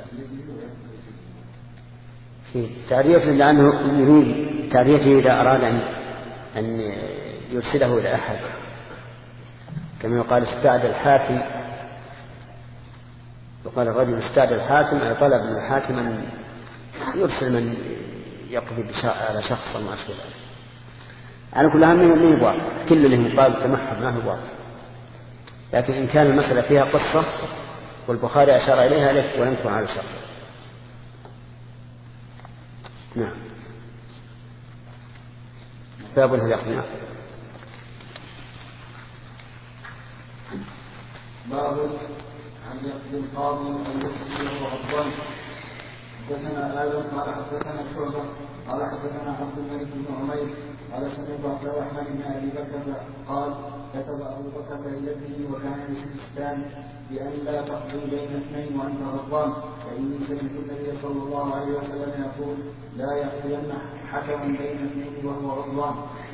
في تعريف لأنه يريد تعريفه إذا أراد أن أن يرسله إلى أحد كما يقال استعد الحاكم، وقال الرجل استعد الحاكم أي طلب من الحاكم أن يرسل من يقضي على شخص أو ما أشبه ذلك. على كل هم من يبغى كل اللي يقال تمحض ما هو واضح، لكن إن كان المسألة فيها قصة والبخاري أشار إليها لك ولم تكن على شرط. نعم باب الهدى. باب عن يقضي القاضي أن يقضي وغضبان. حدثنا آدم قال حدثنا شعبة قال حدثنا عبد الملك بن عمير قال سمعت عبد الرحمن بن أبي بكر قال كتب أبو بكر إلى ابنه وكان بسجستان بأن لا تقضي بين اثنين وأنت غضبان، فإني سمعت النبي صلى الله عليه وسلم يقول لا يقضين حكم بين اثنين وهو غضبان.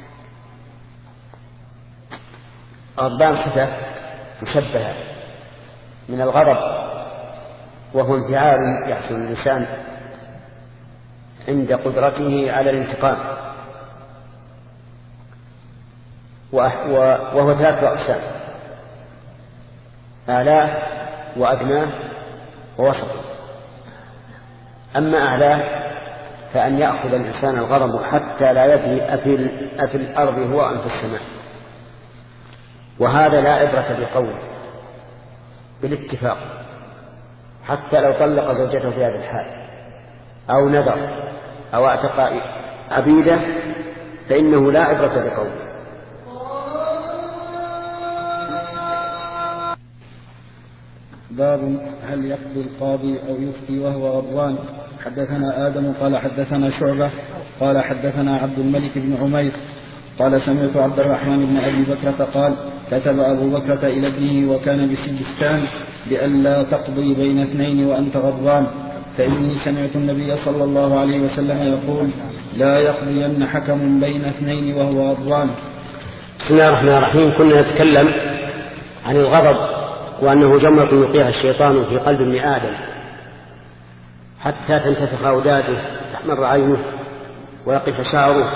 غضبان صفة مشبهة من الغضب، وهو انفعال يحصل الإنسان عند قدرته على الانتقام، وهو ثلاثة أقسام: أعلاه وأدناه ووسطه. أما أعلاه فأن يأخذ الإنسان الغضب حتى لا يدري أفي الأرض هو أم في السماء، وهذا لا عبرة بقول بالاتفاق، حتى لو طلق زوجته في هذا الحال أو نذر أو اعتق عبيده فإنه لا عبرة بقول. باب هل يقضي القاضي أو يفتي وهو غضبان. حدثنا آدم قال حدثنا شعبة قال حدثنا عبد الملك بن عمير قال سمعت عبد الرحمن بن أبي بكرة قال كتب أبو بكرة إلى ابنه وكان بسجستان بأن لا تقضي بين اثنين وأنت غضبان، فإني سمعت النبي صلى الله عليه وسلم يقول لا يقضين حكم بين اثنين وهو غضبان. بسم الله الرحمن الرحيم. كنا نتكلم عن الغضب وأنه جمرة يلقيها الشيطان في قلب ابن آدم حتى تنتفخ أوداجه تحمر عينه ويقف شعره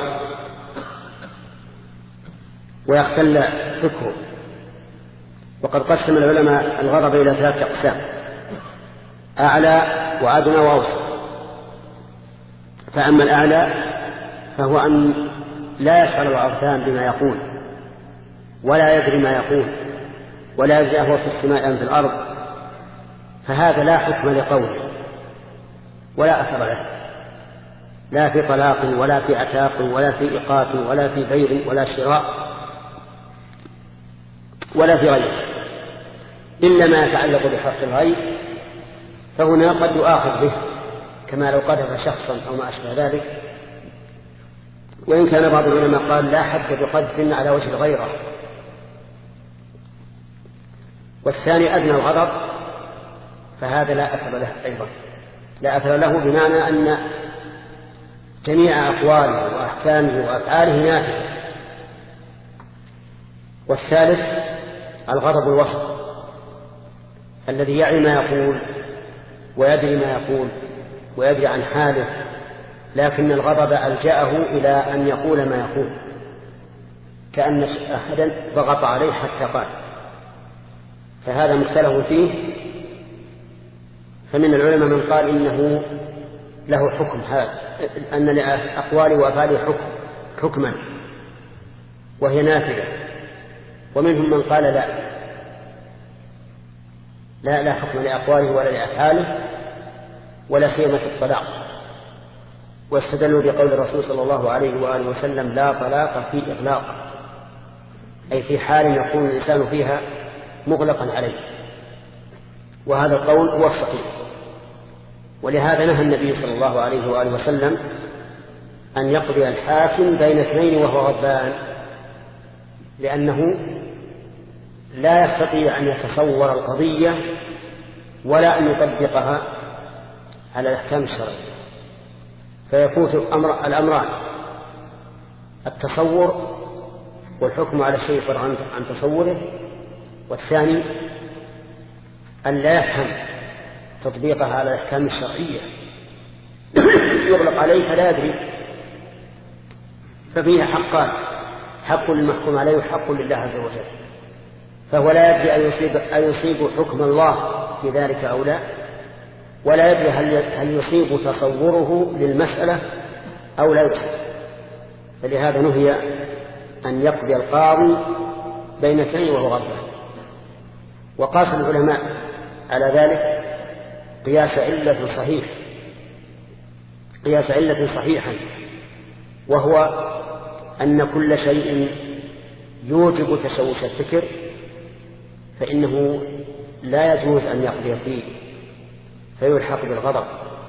ويختل فكره. وقد قسم العلماء الغضب إلى ثلاثة أقسام: أعلى وأدنى وأوسط. فأما الأعلى فهو أن لا يشعر الأرثان بما يقول ولا يدري ما يقول ولا يدري هو في السماء أم في الأرض، فهذا لا حكم لقوله ولا أثر له، لا في طلاق ولا في عتاق ولا في إيقاف ولا في بيع ولا شراء ولا في غيره، إلا ما يتعلق بحق الغير، فهنا قد يؤاخذ به كما لو قذف شخصا أو ما أشبه ذلك. وإن كان بعض العلماء قال لا حد بقذف على وجه الغيرة. والثاني أدنى الغضب، فهذا لا أثر له أيضا، لا أثر له بمعنى أن جميع أقواله وأحكامه وأفعاله نافذة. والثالث الغضب الوسط الذي يعي ما يقول ويدري ما يقول ويدري عن حاله، لكن الغضب ألجأه إلى أن يقول ما يقول، كأن أحدا ضغط عليه حتى قال، فهذا مختلف فيه. فمن العلماء من قال إنه له حكم هذا، أن لأقواله وأفعاله حكم حكما وهي نافذة. ومنهم من قال لا لا لا حكم لأقواله ولا لأفعاله ولا سيما في الطلاق، واستدلوا بقول الرسول صلى الله عليه وآله وسلم لا طلاق في إغلاق، أي في حال يكون الإنسان فيها مغلقا عليه، وهذا القول هو الصحيح. ولهذا نهى النبي صلى الله عليه وآله وسلم أن يقضي الحاكم بين اثنين وهو غضبان، لأنه لا يستطيع أن يتصور القضية ولا أن يطبقها على الأحكام الشرعية، فيفوت الأمر الأمران: التصور والحكم على الشيء فرع عن تصوره. والثاني أن لا يفهم تطبيقها على الأحكام الشرعية يغلق عليه فلا يدري، ففيها حقان: حق للمحكوم عليه وحق لله عز وجل، فهو لا يدري أن يصيب, أن يصيب حكم الله في ذلك أو لا، ولا يدري هل يصيب تصوره للمسألة أو لا يصيب. فلهذا نهي أن يقضي القاضي بين اثنين وهو غضبان. وقاس العلماء على ذلك قياس علة صحيح قياس علة صحيحا، وهو أن كل شيء يوجب تشوش الفكر فإنه لا يجوز أن يقضي فيه فيلحق بالغضب،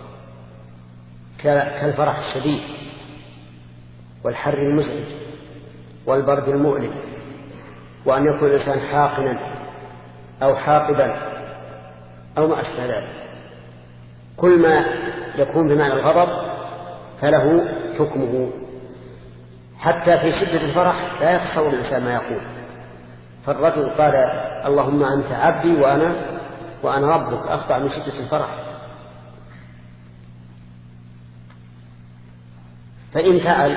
كالفرح الشديد والحر المزعج والبرد المؤلم، وأن يكون الإنسان حاقنا أو حاقبا أو ما أشبه ذلك. كل ما يكون بمعنى الغضب فله حكمه، حتى في شدة الفرح لا يتصور الإنسان ما يقول. فالرجل قال اللهم أنت عبدي وأنا وأنا ربك، أخطأ من شدة الفرح. فإن فعل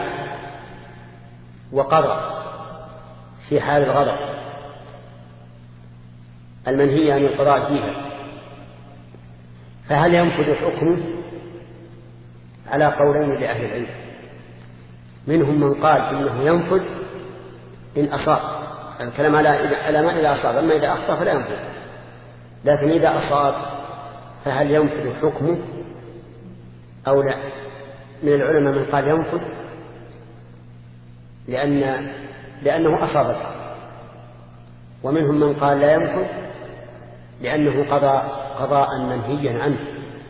وقضى في حال الغضب المنهي عن القضاء فيها، فهل ينفذ حكمه؟ على قولين لأهل العلم. منهم من قال إنه ينفذ إن أصاب، الكلام على ما إذا أصاب، أما إذا أخطأ فلا ينفذ. لكن إذا أصاب فهل ينفذ حكمه أو لا؟ من العلماء من قال ينفذ لأن لأنه أصاب، ومنهم من قال لا ينفذ لأنه قضى قضاء منهيا عنه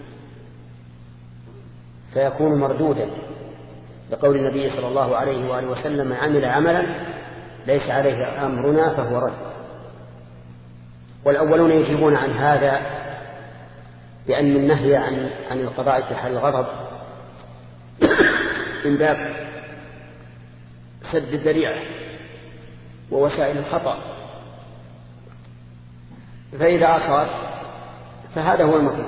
فيكون مردودا، لقول النبي صلى الله عليه وآله وسلم من عمل عملا ليس عليه أمرنا فهو رد. والأولون يجيبون عن هذا بأن النهي عن عن القضاء في حال الغضب من باب سد الذريعة ووسائل الخطأ، فإذا أصاب فهذا هو المطلوب،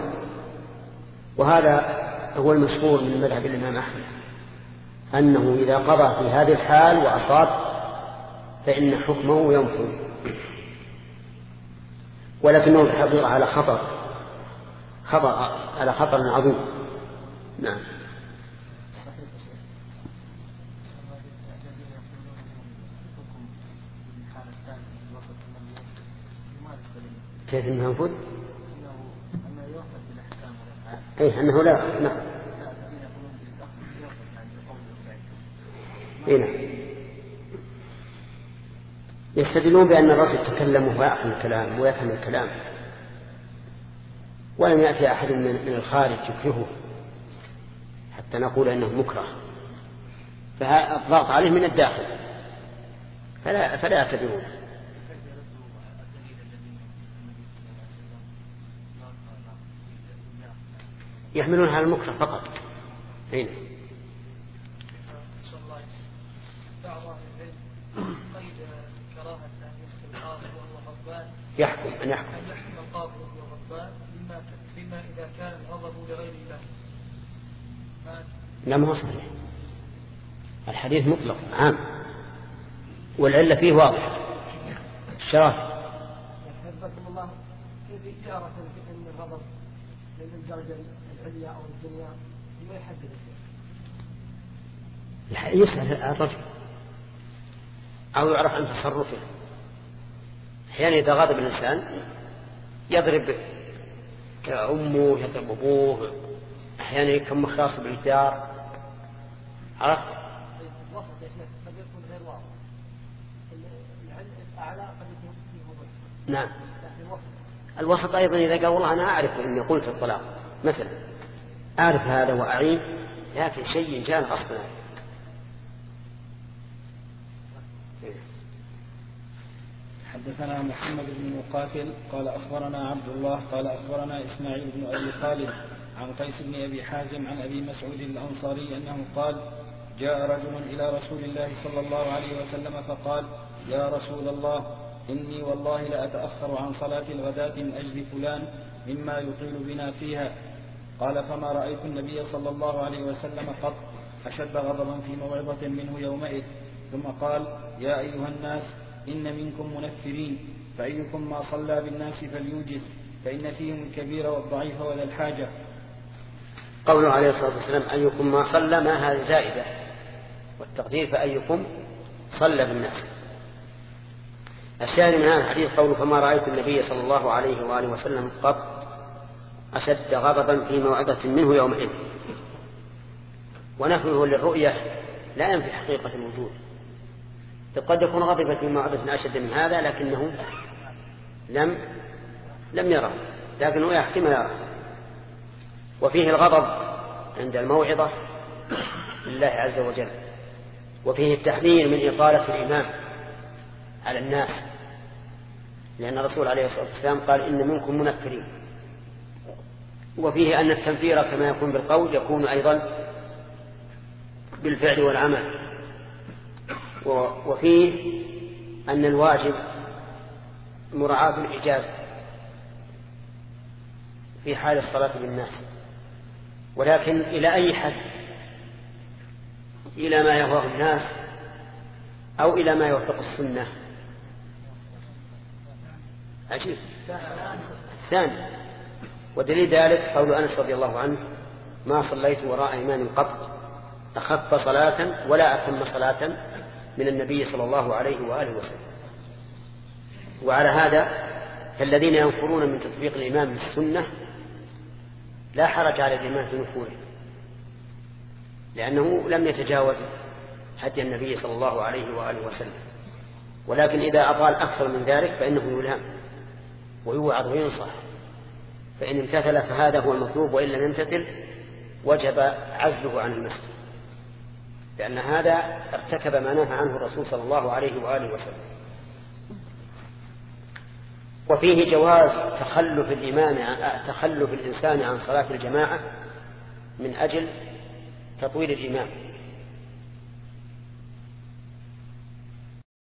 وهذا هو المشهور من مذهب الإمام أحمد أنه إذا قضى في هذه الحال وأصاب فإن حكمه ينفذ، ولكنه الحقيقة على خطر خطأ على خطر عظيم. نعم. كيف انه ينفذ؟ اي انه لا نعم اي نعم يستدلون بأن الرجل تكلم وهو يعقل الكلام ويفهم الكلام، ولم يأتي أحد من الخارج يكرهه حتى نقول أنه مكره، فالضغط عليه من الداخل فلا, فلا يعتبرون. يحملون على المكره فقط. هنا يحكم أن يحكم أن يحكم القاضي وهو غضبان بما بما إذا كان الغضب لغير الله. لا ما هو صحيح، الحديث مطلق عام والعلة فيه واضحة. الشرف حفظكم الله، كيف إشارة أن الغضب للدرجة العليا أو الدنيا ما يحدد الشيء؟ يسأل الرجل أو يعرف عن تصرفه. أحيانا إذا غضب الإنسان يضرب أمه يضرب أبوه، أحيانا يكون مخاص بالجار. عرفت؟ الوسط يا شيخ قد يكون غير واضح، الأعلى قد يكون فيه وضح. نعم. الوسط أيضا إذا قال والله أنا أعرف إني قلت الطلاق مثلا، أعرف هذا وأعين، لكن شيء جاء غصبا. حدثنا محمد بن مقاتل قال أخبرنا عبد الله قال أخبرنا إسماعيل بن أبي خالد عن قيس بن أبي حازم عن أبي مسعود الأنصاري أنه قال: جاء رجل إلى رسول الله صلى الله عليه وسلم فقال: يا رسول الله إني والله لأتأخر عن صلاة الغداة من أجل فلان مما يطيل بنا فيها. قال فما رأيت النبي صلى الله عليه وسلم قط أشد غضبا في موعظة منه يومئذ. ثم قال يا أيها الناس إن منكم منفرين فأيكم ما صلى بالناس فليوجز فإن فيهم الكبير والضعيف وذا الحاجة. قوله عليه الصلاة والسلام أيكم ما صلى ما هذه زائدة، والتقدير فأيكم صلى بالناس. الشاهد من هذا الحديث قوله فما رأيت النبي صلى الله عليه وآله وسلم قط أشد غضبا في موعظة منه يومئذ. ونفيه للرؤية لا ينفي حقيقة الوجود، قد يكون غضب في موعظة أشد من هذا لكنه لم لم يره، لكنه يحكم يره. وفيه الغضب عند الموعظة لله عز وجل، وفيه التحذير من إطالة الإمام على الناس، لأن الرسول عليه الصلاة والسلام قال إن منكم منفرين. وفيه أن التنفير كما يكون بالقول يكون أيضا بالفعل والعمل. وفيه أن الواجب مراعاة الإجازة في حال الصلاة بالناس، ولكن إلى أي حد؟ إلى ما يهواه الناس أو إلى ما يوافق السنة؟ عجيب. ثاني، ودليل ذلك قول أنس رضي الله عنه ما صليت وراء إمام قط أخف صلاة ولا أتم صلاة من النبي صلى الله عليه وآله وسلم. وعلى هذا فالذين ينفرون من تطبيق الإمام بالسنة لا حرج على الإمام في نفوره، لأنه لم يتجاوز حد النبي صلى الله عليه وآله وسلم. ولكن إذا أطال أكثر من ذلك فإنه يلام ويوعظ وينصح، فإن امتثل فهذا هو المطلوب، وإن لم يمتثل وجب عزله عن المسجد، لأن هذا ارتكب ما نهى عنه الرسول صلى الله عليه وآله وسلم. وفيه جواز تخلف الإمام تخلف الإنسان عن صلاة الجماعة من أجل تطويل الإمام،